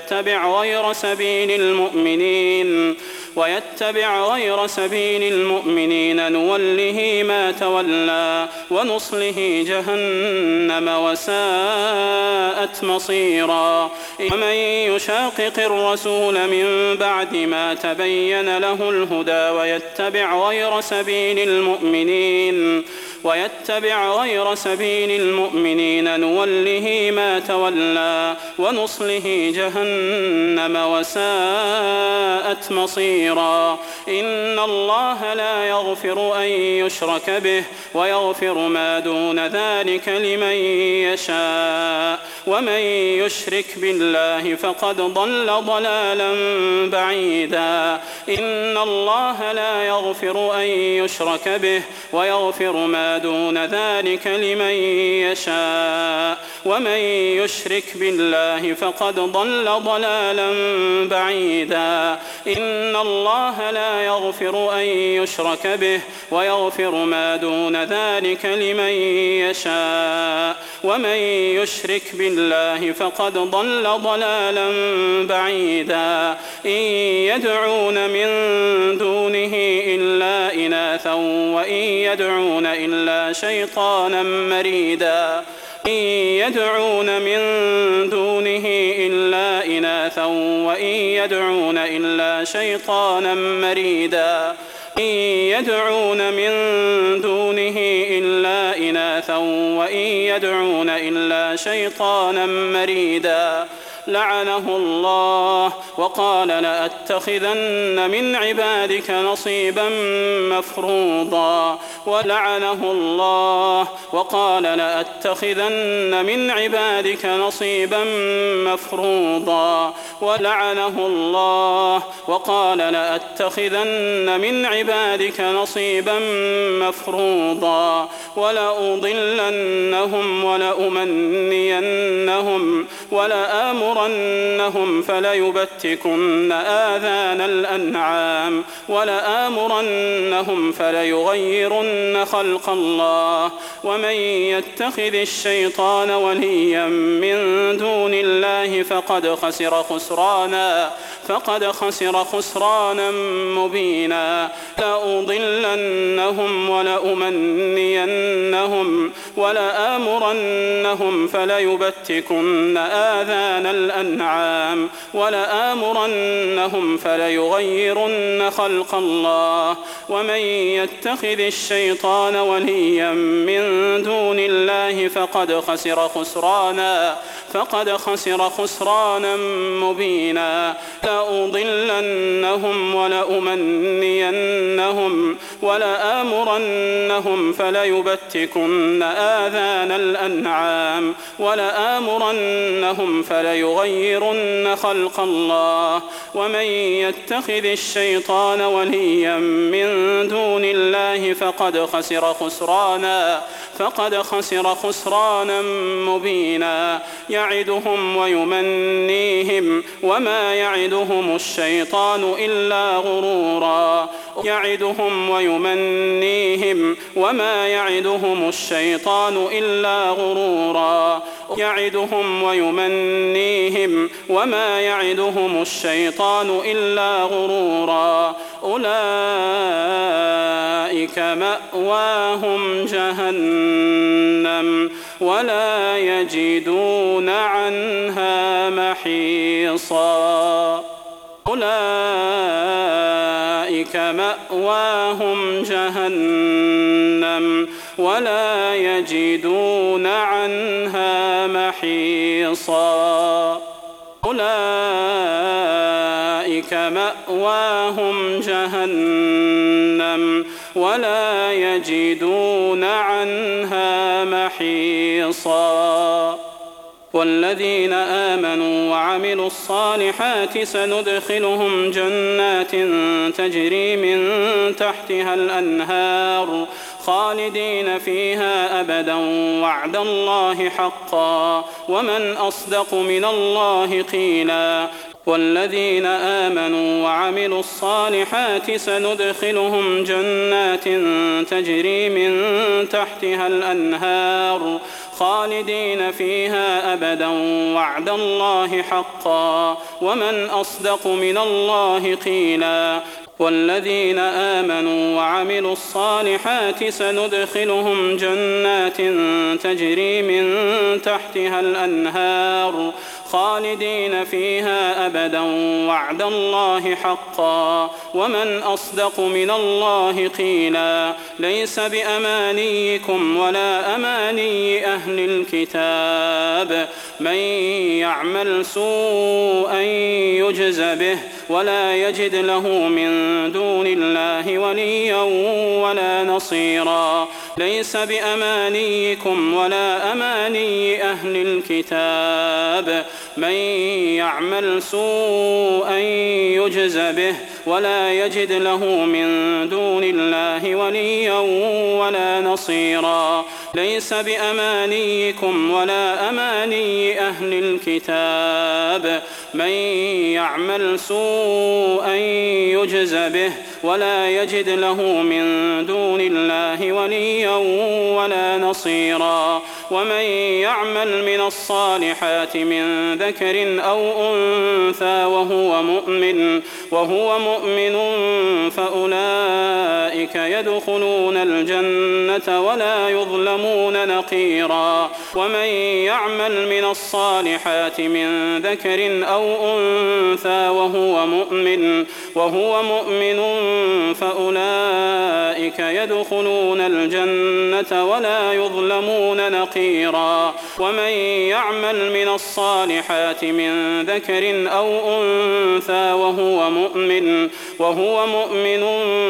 ويتبع غير سبيل المؤمنين نوله ما تولى ونصله جهنم وساءت مصيرا. ومن يشاقق الرسول من بعد ما تبين له الهدى ويتبع غير سبيل المؤمنين نوله ما تولى ونصله جهنم وساءت مصيرا. إن الله لا يغفر أن يشرك به ويغفر ما دون ذلك لمن يشاء ومن يشرك بالله فقد ضل ضلالا بعيدا. إن الله لا يغفر أن يشرك به ويغفر ما دون ذلك لمن يشاء ومن يشرك بالله فقد ضل ضلالا بعيدا. إن الله لا يغفر أن يشرك به ويغفر ما دون ذلك لمن يشاء ومن يشرك بالله فقد ضل ضلالا بعيدا. إن يدعون من دونه إلا إناثا وإن يدعون إلا شيطانا مريدا. إن يدعون من دونه إلا إناثا وإن يدعون إلا شيطانا مريدا. إن يدعون من دونه إلا إناثا وإن يدعون إلا شيطانا مريدا. لعنه الله وقال لأتخذن من عبادك نصيبا مفروضا. ولعنه الله وقال لأتخذن من عبادك نصيبا مفروضا. ولعنه الله وقال لأتخذن من عبادك نصيبا مفروضا. ولأضلنهم ولأمنينهم ولآمرنهم فليبتكن آذان الأنعام ولآمرنهم فليغيرن خلق الله. ومن يتخذ الشيطان وليا من دون الله فقد خسر خسرانا مبينا. لأضلنهم ولأمنينهم ولآمرنهم فليبتكن آذان الأنعام ولآمرنهم فليغيرن خلق الله. ومن يتخذ الشيطان وليا من دون الله فقد خسر خسرانا مبينا. ولأضلنهم ولأمنينهم ولآمرنهم فليبتكن آذان الأنعام ولآمرنهم فليغيرن خلق الله ومن يتخذ الشيطان وليا من دون الله فقد خسر خسرانا مبينا يعدهم ويمنيهم وما يعدهم الشيطان إلا غرورا يعدهم ويمنيهم وما يعدهم الشيطان إلا غرورا يعدهم ويمنيهم وما يعدهم الشيطان إلا غرورا أولئك مأواهم جهنم ولا يجدون عنها محيصا أولئك مأواهم جهنم ولا يجدون عنها محيصا أولئك مأواهم جهنم ولا يجدون عنها محيصا والذين آمنوا وعملوا الصالحات سندخلهم جنات تجري من تحتها الأنهار خالدين فيها أبدا وعد الله حقا ومن أصدق من الله قيلا والذين آمنوا وعملوا الصالحات سندخلهم جنات تجري من تحتها الأنهار خالدين فيها أبدا وعد الله حقا ومن أصدق من الله قيلا والذين آمنوا وعملوا الصالحات سندخلهم جنات تجري من تحتها الأنهار خالدين فيها أبدا وعد الله حقا ومن أصدق من الله قيلا ليس بأمانيكم ولا أماني أهل الكتاب من يعمل سوءا يجز به ولا يجد له من دون الله وليا ولا نصيرا ليس بأمانيكم ولا أماني أهل الكتاب من يعمل سوءا يجز به ولا يجد له من دون الله وليا ولا نصيرا ليس بأمانيكم ولا أماني أهل الكتاب من يعمل سوءا يجز به ولا يجد له من دون الله وليا ولا نصيرا ومن يعمل من الصالحات من ذكر أو أنثى وهو مؤمن فأولئك يدخلون الجنة ولا يظلمون نقيرا ومن يعمل من الصالحات من ذكر أو أنثى وهو مؤمن فأولئك يدخلون الجنة ولا يظلمون نقيرا ومن يعمل من الصالحات من ذكر أو أنثى وهو مؤمن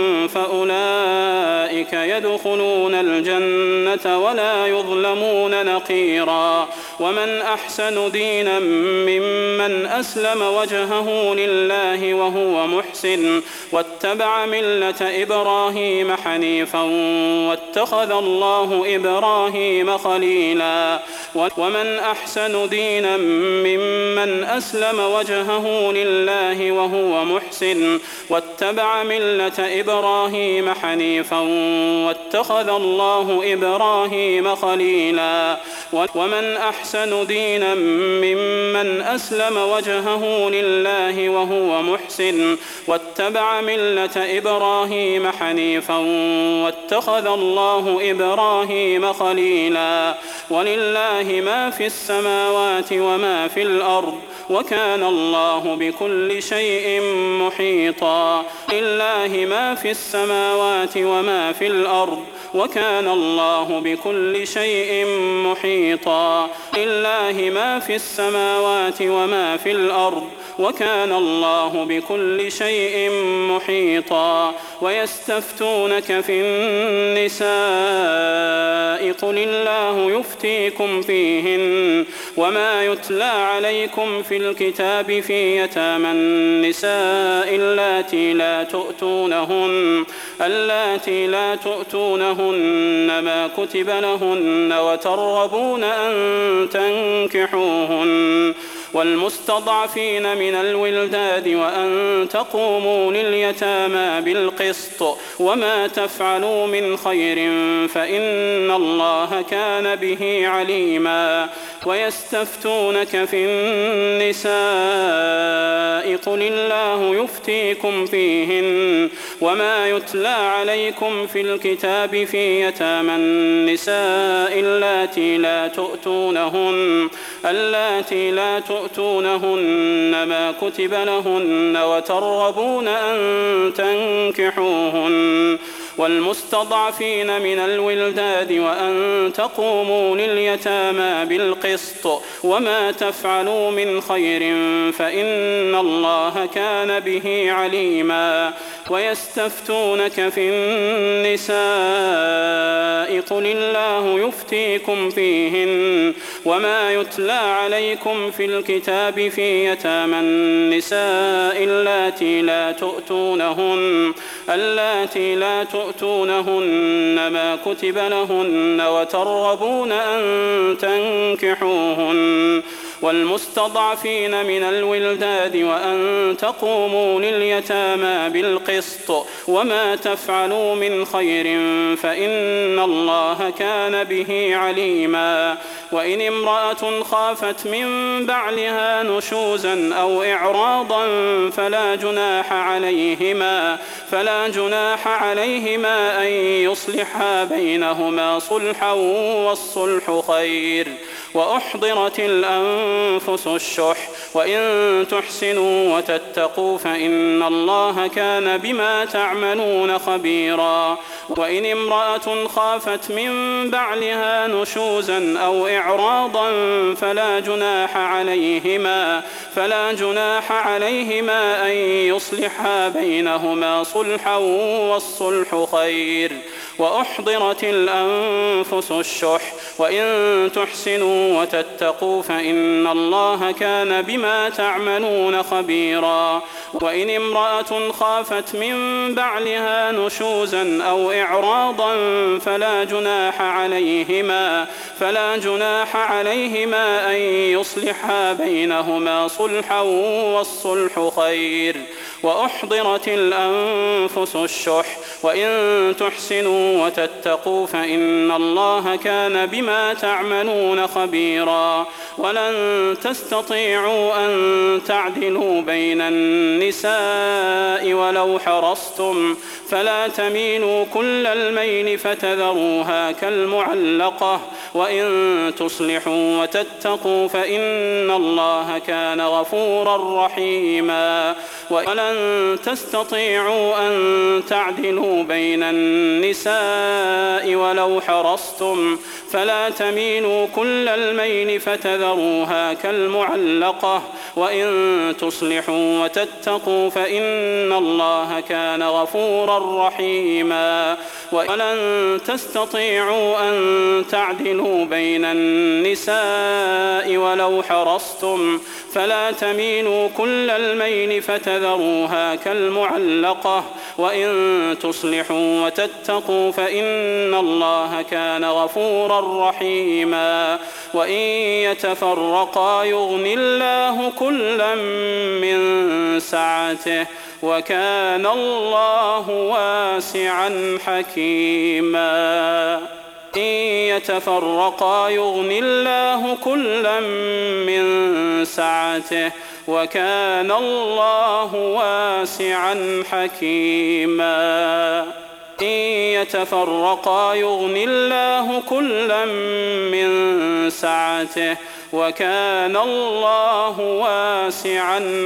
فأولئك يدخلون الجنة ولا يظلمون نقيرا ومن أحسن دينا ممن أسلم وجهه لله وهو محسن واتبع ملة إبراهيم حنيفا واتخذ الله إبراهيم خليلا ومن أحسن دينا ممن أسلم وجهه لله وهو محسن واتبع ملة إبراهيم حنيفا واتخذ الله إبراهيم خليلا ومن أحسن دينا ممن أسلم وجهه لله وهو محسن واتبع ملة إبراهيم حنيفا واتخذ الله إبراهيم خليلا ولله ما في السماوات وما في الأرض وكان الله بكل شيء محيطا لله ما في السماوات وما في الأرض وكان الله بكل شيء محيطا لله ما في السماوات وما في الأرض وكان الله بكل شيء محيطا ويستفتونك في النساء قل الله يفتيكم فيهن وما يتلى عليكم في الكتاب في يتامى النساء اللاتي لا تؤتونهن ما كتب لهن وترغبون أن تنكحوهن والمستضعفين من الولدان وأن تقوموا لليتامى بالقسط وما تفعلوا من خير فإن الله كان به عليما ويستفتونك في النساء قل الله يفتيكم فيهن وما يتلى عليكم في الكتاب في يتامى النساء اللاتي لا تؤتونهن ما كتب لهن وترغبون أن تنكحوهن والمستضعفين من الولدان وأن تقوموا لليتامى بالقسط وما تفعلوا من خير فإن الله كان به عليما ويستفتونك في النساء قل الله يفتيكم فيهن وما يتلى عليكم في الكتاب في يتامى النساء اللاتي لا تؤتونهن ما كتب لهن وترغبون أن تنكحوهن والمستضعفين من الولدان وأن تقوموا لليتامى بالقسط وما تفعلوا من خير فإن الله كان به عليما وإن امرأة خافت من بعلها نشوزا أو إعراضا فلا جناح عليهما أن يصلحا بينهما صلحا والصلح خير وأحضرت الأنفس الشح وإن تحسنوا وتتقوا فإن الله كان بما تعملون خبيرا وإن امرأة خافت من بعلها نشوزا أو إعراضا فلا جناح عليهما أن يصلحا بينهما صلحا والصلح خير وأحضرت الأنفس الشح وإن تحسنوا وتتقوا فإن الله كان بما تعملون خبيرا وإن امرأة خافت من بعلها نشوزا أو إعراضا فلا جناح عليهما أن يصلحا بينهما صلحا والصلح خير وأحضرت الأنفس الشح وإن تحسنوا وتتقوا فإن الله كان بما تعملون خبيرا ولن تستطيعوا أن تعدلوا بين النساء ولو حرصتم فلا تميلوا كل الميل فتذروها كالمعلقة وإن تصلحوا وتتقوا فإن الله كان غفورا رحيما ولن تستطيعوا أن تعدلوا بين النساء ولو حرصتم فلا تميلوا كل الميل فتذروها كالمعلقة وإن تصلحوا وتتقوا فإن الله كان غفورا رحيما ولن تستطيعوا أن تعدلوا بين النساء ولو حرصتم فلا تميلوا كل الميل فتذروها كالمعلقة وإن تصلحوا وتتقوا فإن الله كان غفورا رحيما وإن يتفرقا يغن الله كلا من سعته وكان الله واسعا حكيما إن يتفرقا يغن الله كلا من سعته وكان الله واسعا حكيما إن يتفرقا يغن الله كلا من سعته وكان الله واسعا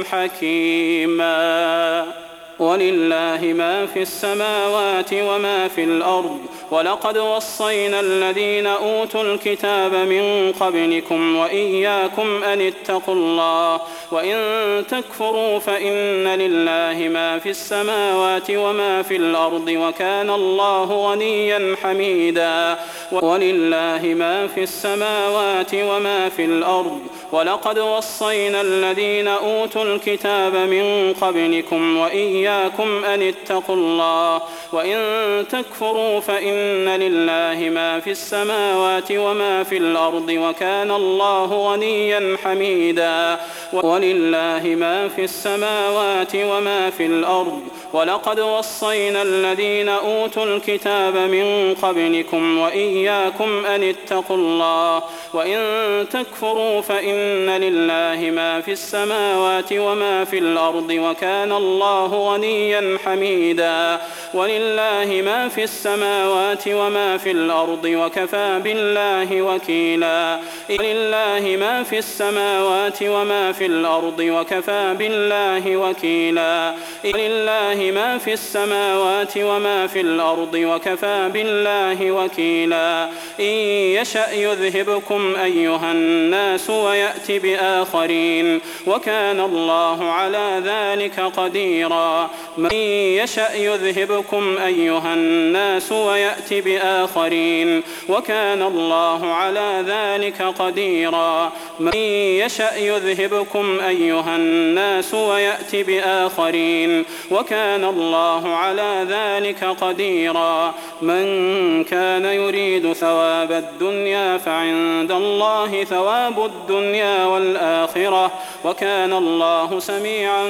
حكيما ولله ما في السماوات وما في الأرض ولقد وصينا الذين أوتوا الكتاب من قبلكم وإياكم أن اتقوا الله وإن تكفروا فإن لله ما في السماوات وما في الأرض وكان الله غنيا حميدا ولله ما في السماوات وما في الأرض ولقد وصينا الذين أوتوا الكتاب من قبلكم وإياكم أن اتقوا الله وإن تكفروا فإن لله ما في السماوات وما في الأرض وكان الله غنيا حميدا ولله ما في السماوات وما في الأرض ولقد وصينا الذين أوتوا الكتاب من قبلكم وإياكم أن اتقوا الله وإن تكفروا فإن لله ما في السماوات وما في الأرض وكان الله غنيا حميدا ولله ما في السماوات وما في الأرض وكفى بالله وكيلا ولله ما في السماوات وما في الأرض وكفى بالله وكيلا ولله ما في السماوات وما في الأرض وكفى بالله وكيلا إن يشأ يذهبكم أيها الناس ويأت بآخرين وكان الله على ذلك قديرا من يشأ يذهبكم أيها الناس ويأت بآخرين وكان الله على ذلك قديرا من يشأ يذهبكم أيها الناس ويأت بآخرين وكان الله على ذلك قديرا من كان يريد ثواب الدنيا فعند الله ثواب الدنيا والآخرة وكان الله سميعا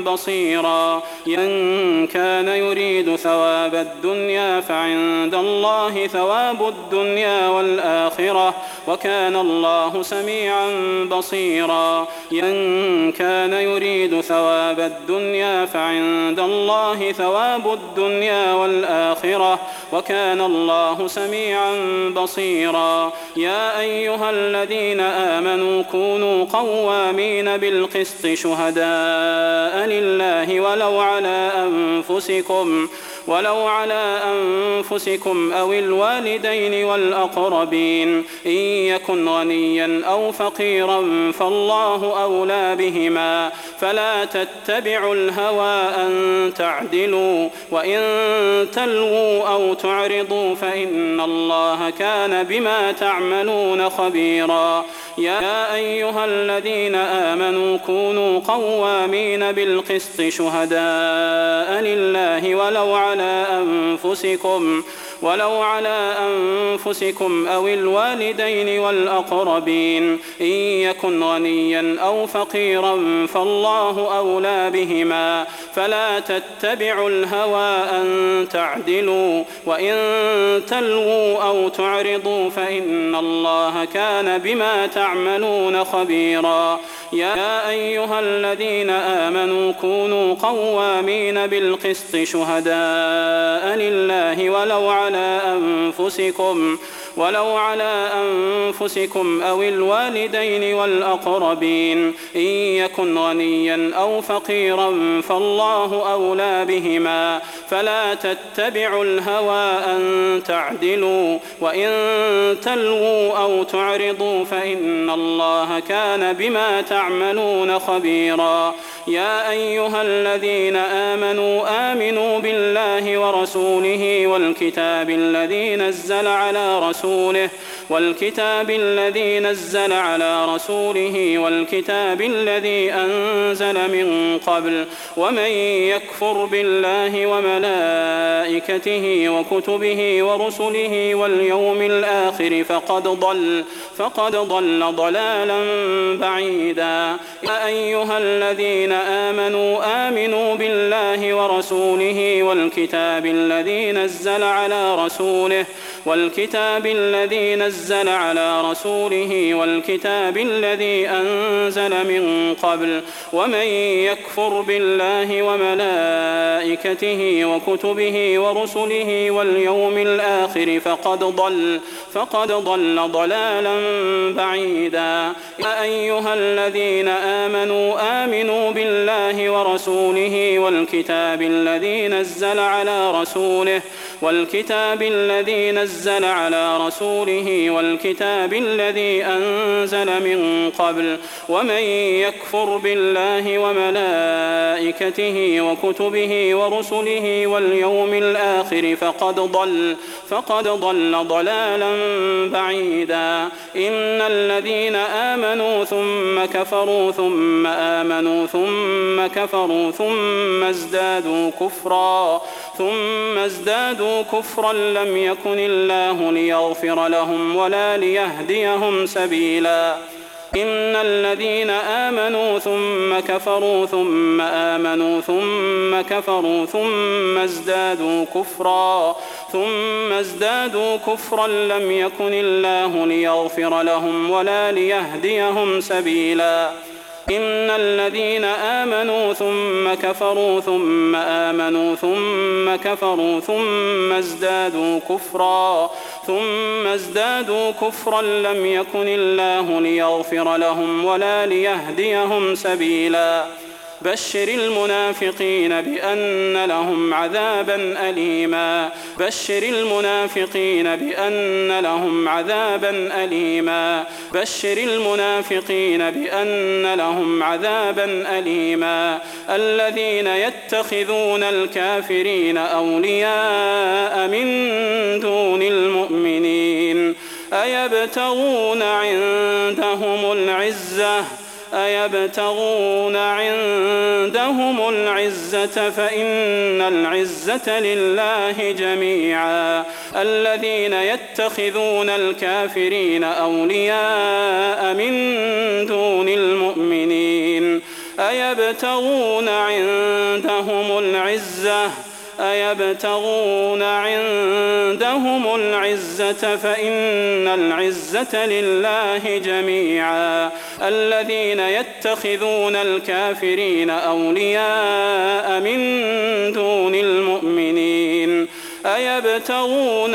بصيرا من كان يريد ثواب الدنيا فعند الله ثواب الدنيا والآخرة وكان الله سميعا بصيرا من كان يريد ثواب الدنيا فعند الله ثواب الدنيا والآخرة وكان الله سميعا بصيرا يا أيها الذين آمنوا كونوا قوامين بالقسط شهداء لله ولو على أنفسكم أو الوالدين والأقربين إن يكن غنيا أو فقيرا فالله أولى بهما فلا تتبعوا الهوى أن تعدلوا وإن تلووا أو تعرضوا فإن الله كان بما تعملون خبيرا يا أيها الذين آمنوا كونوا قوامين بالقسط شهداء لله ولو على أنفسكم أو الوالدين والأقربين إن يكن غنيا أو فقيرا فالله أولى بهما فلا تتبعوا الهوى أن تعدلوا وإن تلووا أو تعرضوا فإن الله كان بما تعملون خبيرا يا أيها الذين آمنوا كونوا قوامين بالقسط شهداء لله ولو على أنفسكم أو الوالدين والأقربين إن يكن غنيا أو فقيرا فالله أولى بهما فلا تتبعوا الهوى أن تعدلوا وإن تلووا أو تعرضوا فإن الله كان بما تعملون خبيرا يا أيها الذين آمنوا بالله ورسوله والكتاب الذي نزل على رسوله والكتاب الذي أنزل من قبل ومن يكفر بالله وملائكته وكتبه ورسله واليوم الآخر فقد ضل ضلالا بعيدا يا أيها الذين آمنوا بالله ورسوله والكتاب الذي نزل على رسوله والكتاب الذي أنزل من قبل ومن يكفر بالله وملائكته وكتبه ورسله واليوم الآخر فقد ضل ضلالا بعيدا يا أيها الذين آمنوا بالله ورسوله والكتاب الذي نزل على رسوله والكتاب الذي نزل على رسوله والكتاب الذي أنزل من قبل ومن يكفر بالله وملائكته وكتبه ورسله واليوم الآخر فقد ضل ضلالا بعيدا إن الذين آمنوا ثم كفروا ثم آمنوا ثم كفروا ثم ازدادوا كفرا لم يكن الله ليغفر لهم ولا ليهديهم سبيلا إن الذين آمنوا ثم كفروا ثم آمنوا ثم كفروا ثم ازدادوا كفرا لم يكن الله ليغفر لهم ولا ليهديهم سبيلا إن الذين آمنوا ثم كفروا ثم آمنوا ثم كفروا ثم ازدادوا كفرا لم يكن الله ليغفر لهم ولا ليهديهم سبيلا بشر المنافقين بأن لهم عذابا أليما بشر المنافقين بأن لهم عذابا أليما الذين يتخذون الكافرين أولياء من دون المؤمنين أيبتغون عندهم العزة فإن العزة لله جميعا الذين يتخذون الكافرين أولياء من دون المؤمنين أيبتغون عندهم العزة فإن العزة لله جميعا الذين يتخذون الكافرين أولياء من دون المؤمنين أيبتغون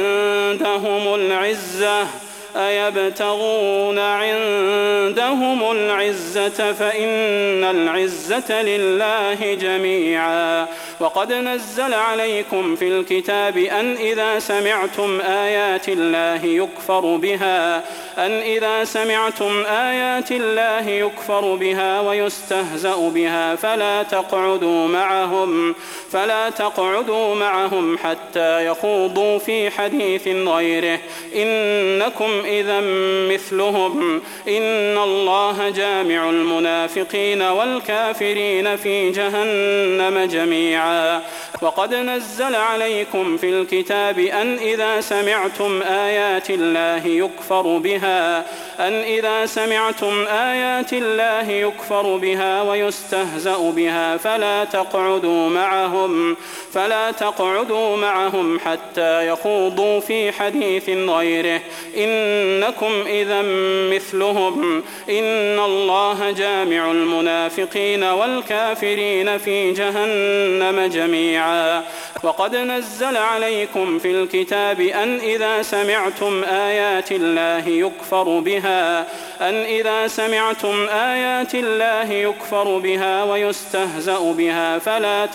عندهم العزة فإن العزة لله جميعا وقد نزل عليكم في الكتاب أن إذا سمعتم آيات الله يكفر بها ويستهزأ بها فلا تقعدوا معهم حتى يخوضوا في حديث غيره إنكم إذا مثلهم إن الله جامع المنافقين والكافرين في جهنم جميعا وقد نزل عليكم في الكتاب أن إذا سمعتم آيات الله يكفر بها ويستهزأ بها فلا تقعدوا معهم حتى يخوضوا في حديث غيره إنكم إذا مثلهم إن الله جامع المنافقين والكافرين في جهنم جميعا وقد نزل عليكم في الكتاب أن إذا سمعتم آيات الله يكفر بها ويستهزأ بها فلا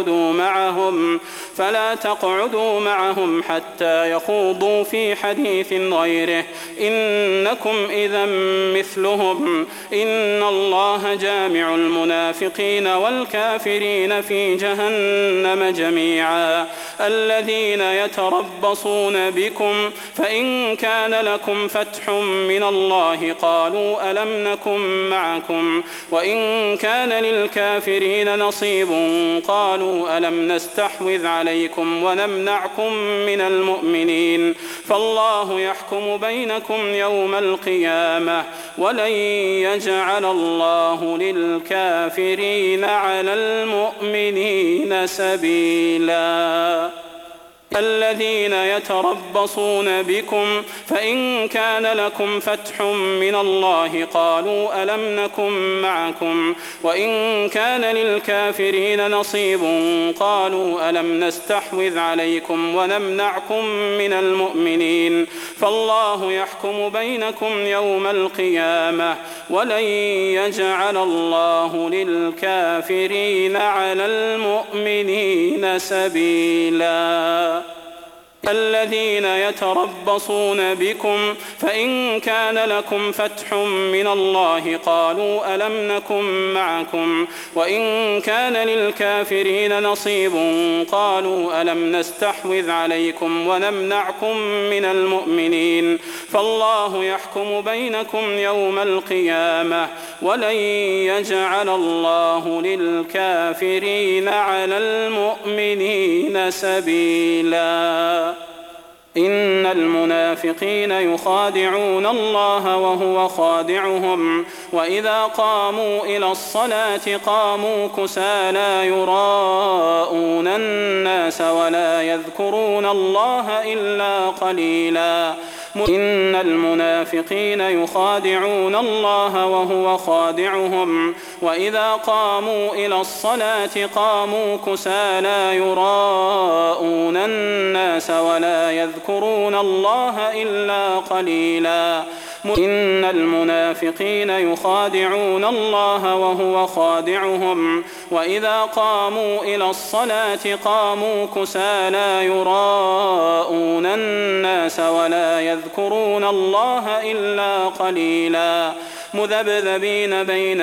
تقعدوا معهم حتى يخوضوا في حديث غيره إنكم إذا مثلهم إن الله جامع المنافقين والكافرين في جهنم جميعا الذين يتربصون بكم فإن كان لكم فتح من الله قالوا ألم نكن معكم وإن كان للكافرين نصيب قالوا ألم نستحوذ عليكم ونمنعكم من المؤمنين فالله يحكم بينكم يوم القيامة ولن يجعل الله للكافرين على المؤمنين سبيلا الذين يتربصون بكم فإن كان لكم فتح من الله قالوا ألم نكن معكم وإن كان للكافرين نصيب قالوا ألم نستحوذ عليكم ونمنعكم من المؤمنين فالله يحكم بينكم يوم القيامة ولن يجعل الله للكافرين على المؤمنين سبيلا الذين يتربصون بكم فإن كان لكم فتح من الله قالوا ألم نكن معكم وإن كان للكافرين نصيب قالوا ألم نستحوذ عليكم ونمنعكم من المؤمنين فالله يحكم بينكم يوم القيامة ولن يجعل الله للكافرين على المؤمنين سبيلا إن المنافقين يخادعون الله وهو خادعهم وإذا قاموا إلى الصلاة قاموا كسالى يراءون الناس ولا يذكرون الله إلا قليلا إن المنافقين يخادعون الله وهو خادعهم وإذا قاموا إلى الصلاة قاموا كسالى يراءون الناس ولا يذكرون الله إلا قليلا إن المنافقين يخادعون الله وهو خادعهم وإذا قاموا إلى الصلاة قاموا كسالى يراءون الناس ولا يذكرون الله إلا قليلا مذبذبين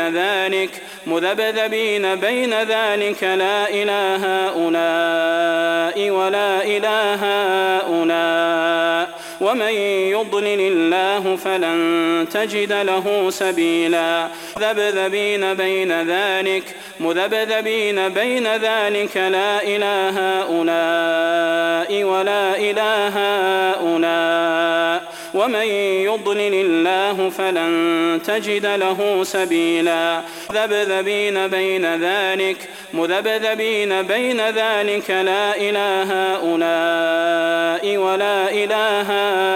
بين ذلك لا إله هؤلاء ولا إله هؤلاء ومن يضلل الله فلن تجد له سبيلا مذبذبين بين ذلك لا إله هؤلاء ولا إله هؤلاء ومن يضلل الله فلن تجد له سبيلا مذبذبين بين ذلك لا إله هؤلاء ولا إله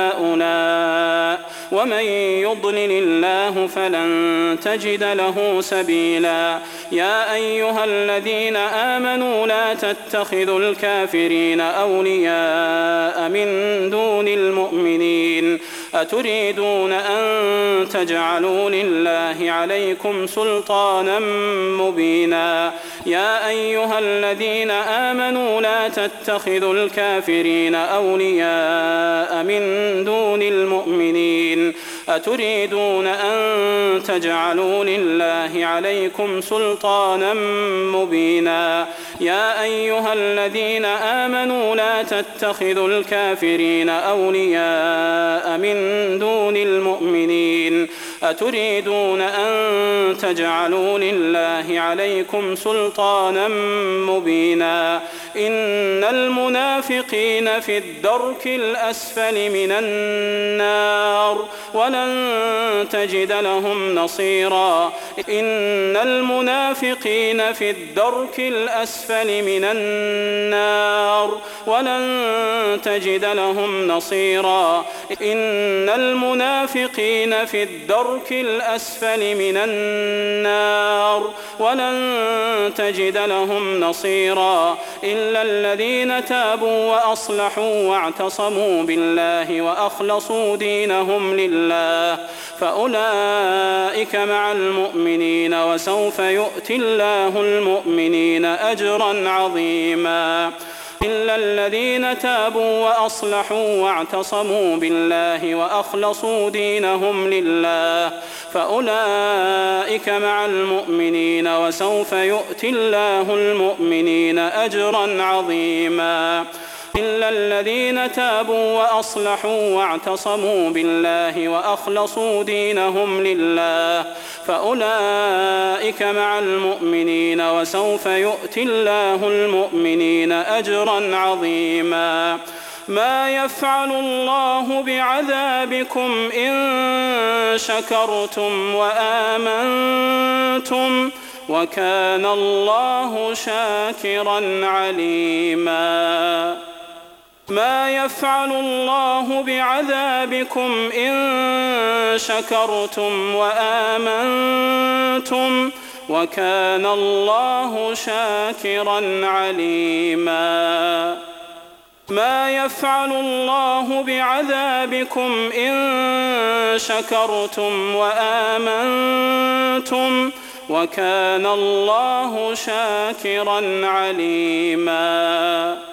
هؤلاء ومن يضلل الله فلن تجد له سبيلا يا أيها الذين آمنوا لا تتخذوا الكافرين أولياء من دون المؤمنين أتريدون أن تجعلوا لله عليكم سلطانا مبينا يا أيها الذين آمنوا لا تتخذوا الكافرين أولياء من دون المؤمنين أتريدون أن تجعلوا لله عليكم سلطانا مبينا يا أيها الذين آمنوا لا تتخذوا الكافرين أولياء من دون المؤمنين أتريدون أن تجعلوا لله عليكم سلطانا مبينا إن المنافقين في الدرك الأسفل من النار ولن تجد لهم نصيرا إن المنافقين في الدرك الأسفل من النار ولن تجد لهم نصيرا إن المنافقين في الدرك الأسفل من النار ولن تجد لهم نصيرا إلا الذين تابوا وأصلحوا واعتصموا بالله وأخلصوا دينهم لله فأولئك مع المؤمنين وسوف يؤتي الله المؤمنين أجرا عظيما إلا الذين تابوا وأصلحوا واعتصموا بالله وأخلصوا دينهم لله فأولئك مع المؤمنين وسوف يؤتي الله المؤمنين أجرا عظيما إلا الذين تابوا وأصلحوا واعتصموا بالله وأخلصوا دينهم لله فأولئك مع المؤمنين وسوف يؤتي الله المؤمنين أجرا عظيما ما يفعل الله بعذابكم إن شكرتم وآمنتم وكان الله شاكرا عليما ما يفعل الله بعذابكم إن شكرتم وآمنتم وكان الله شاكرا عليما ما يفعل الله بعذابكم إن شكرتم وآمنتم وكان الله شاكرا عليما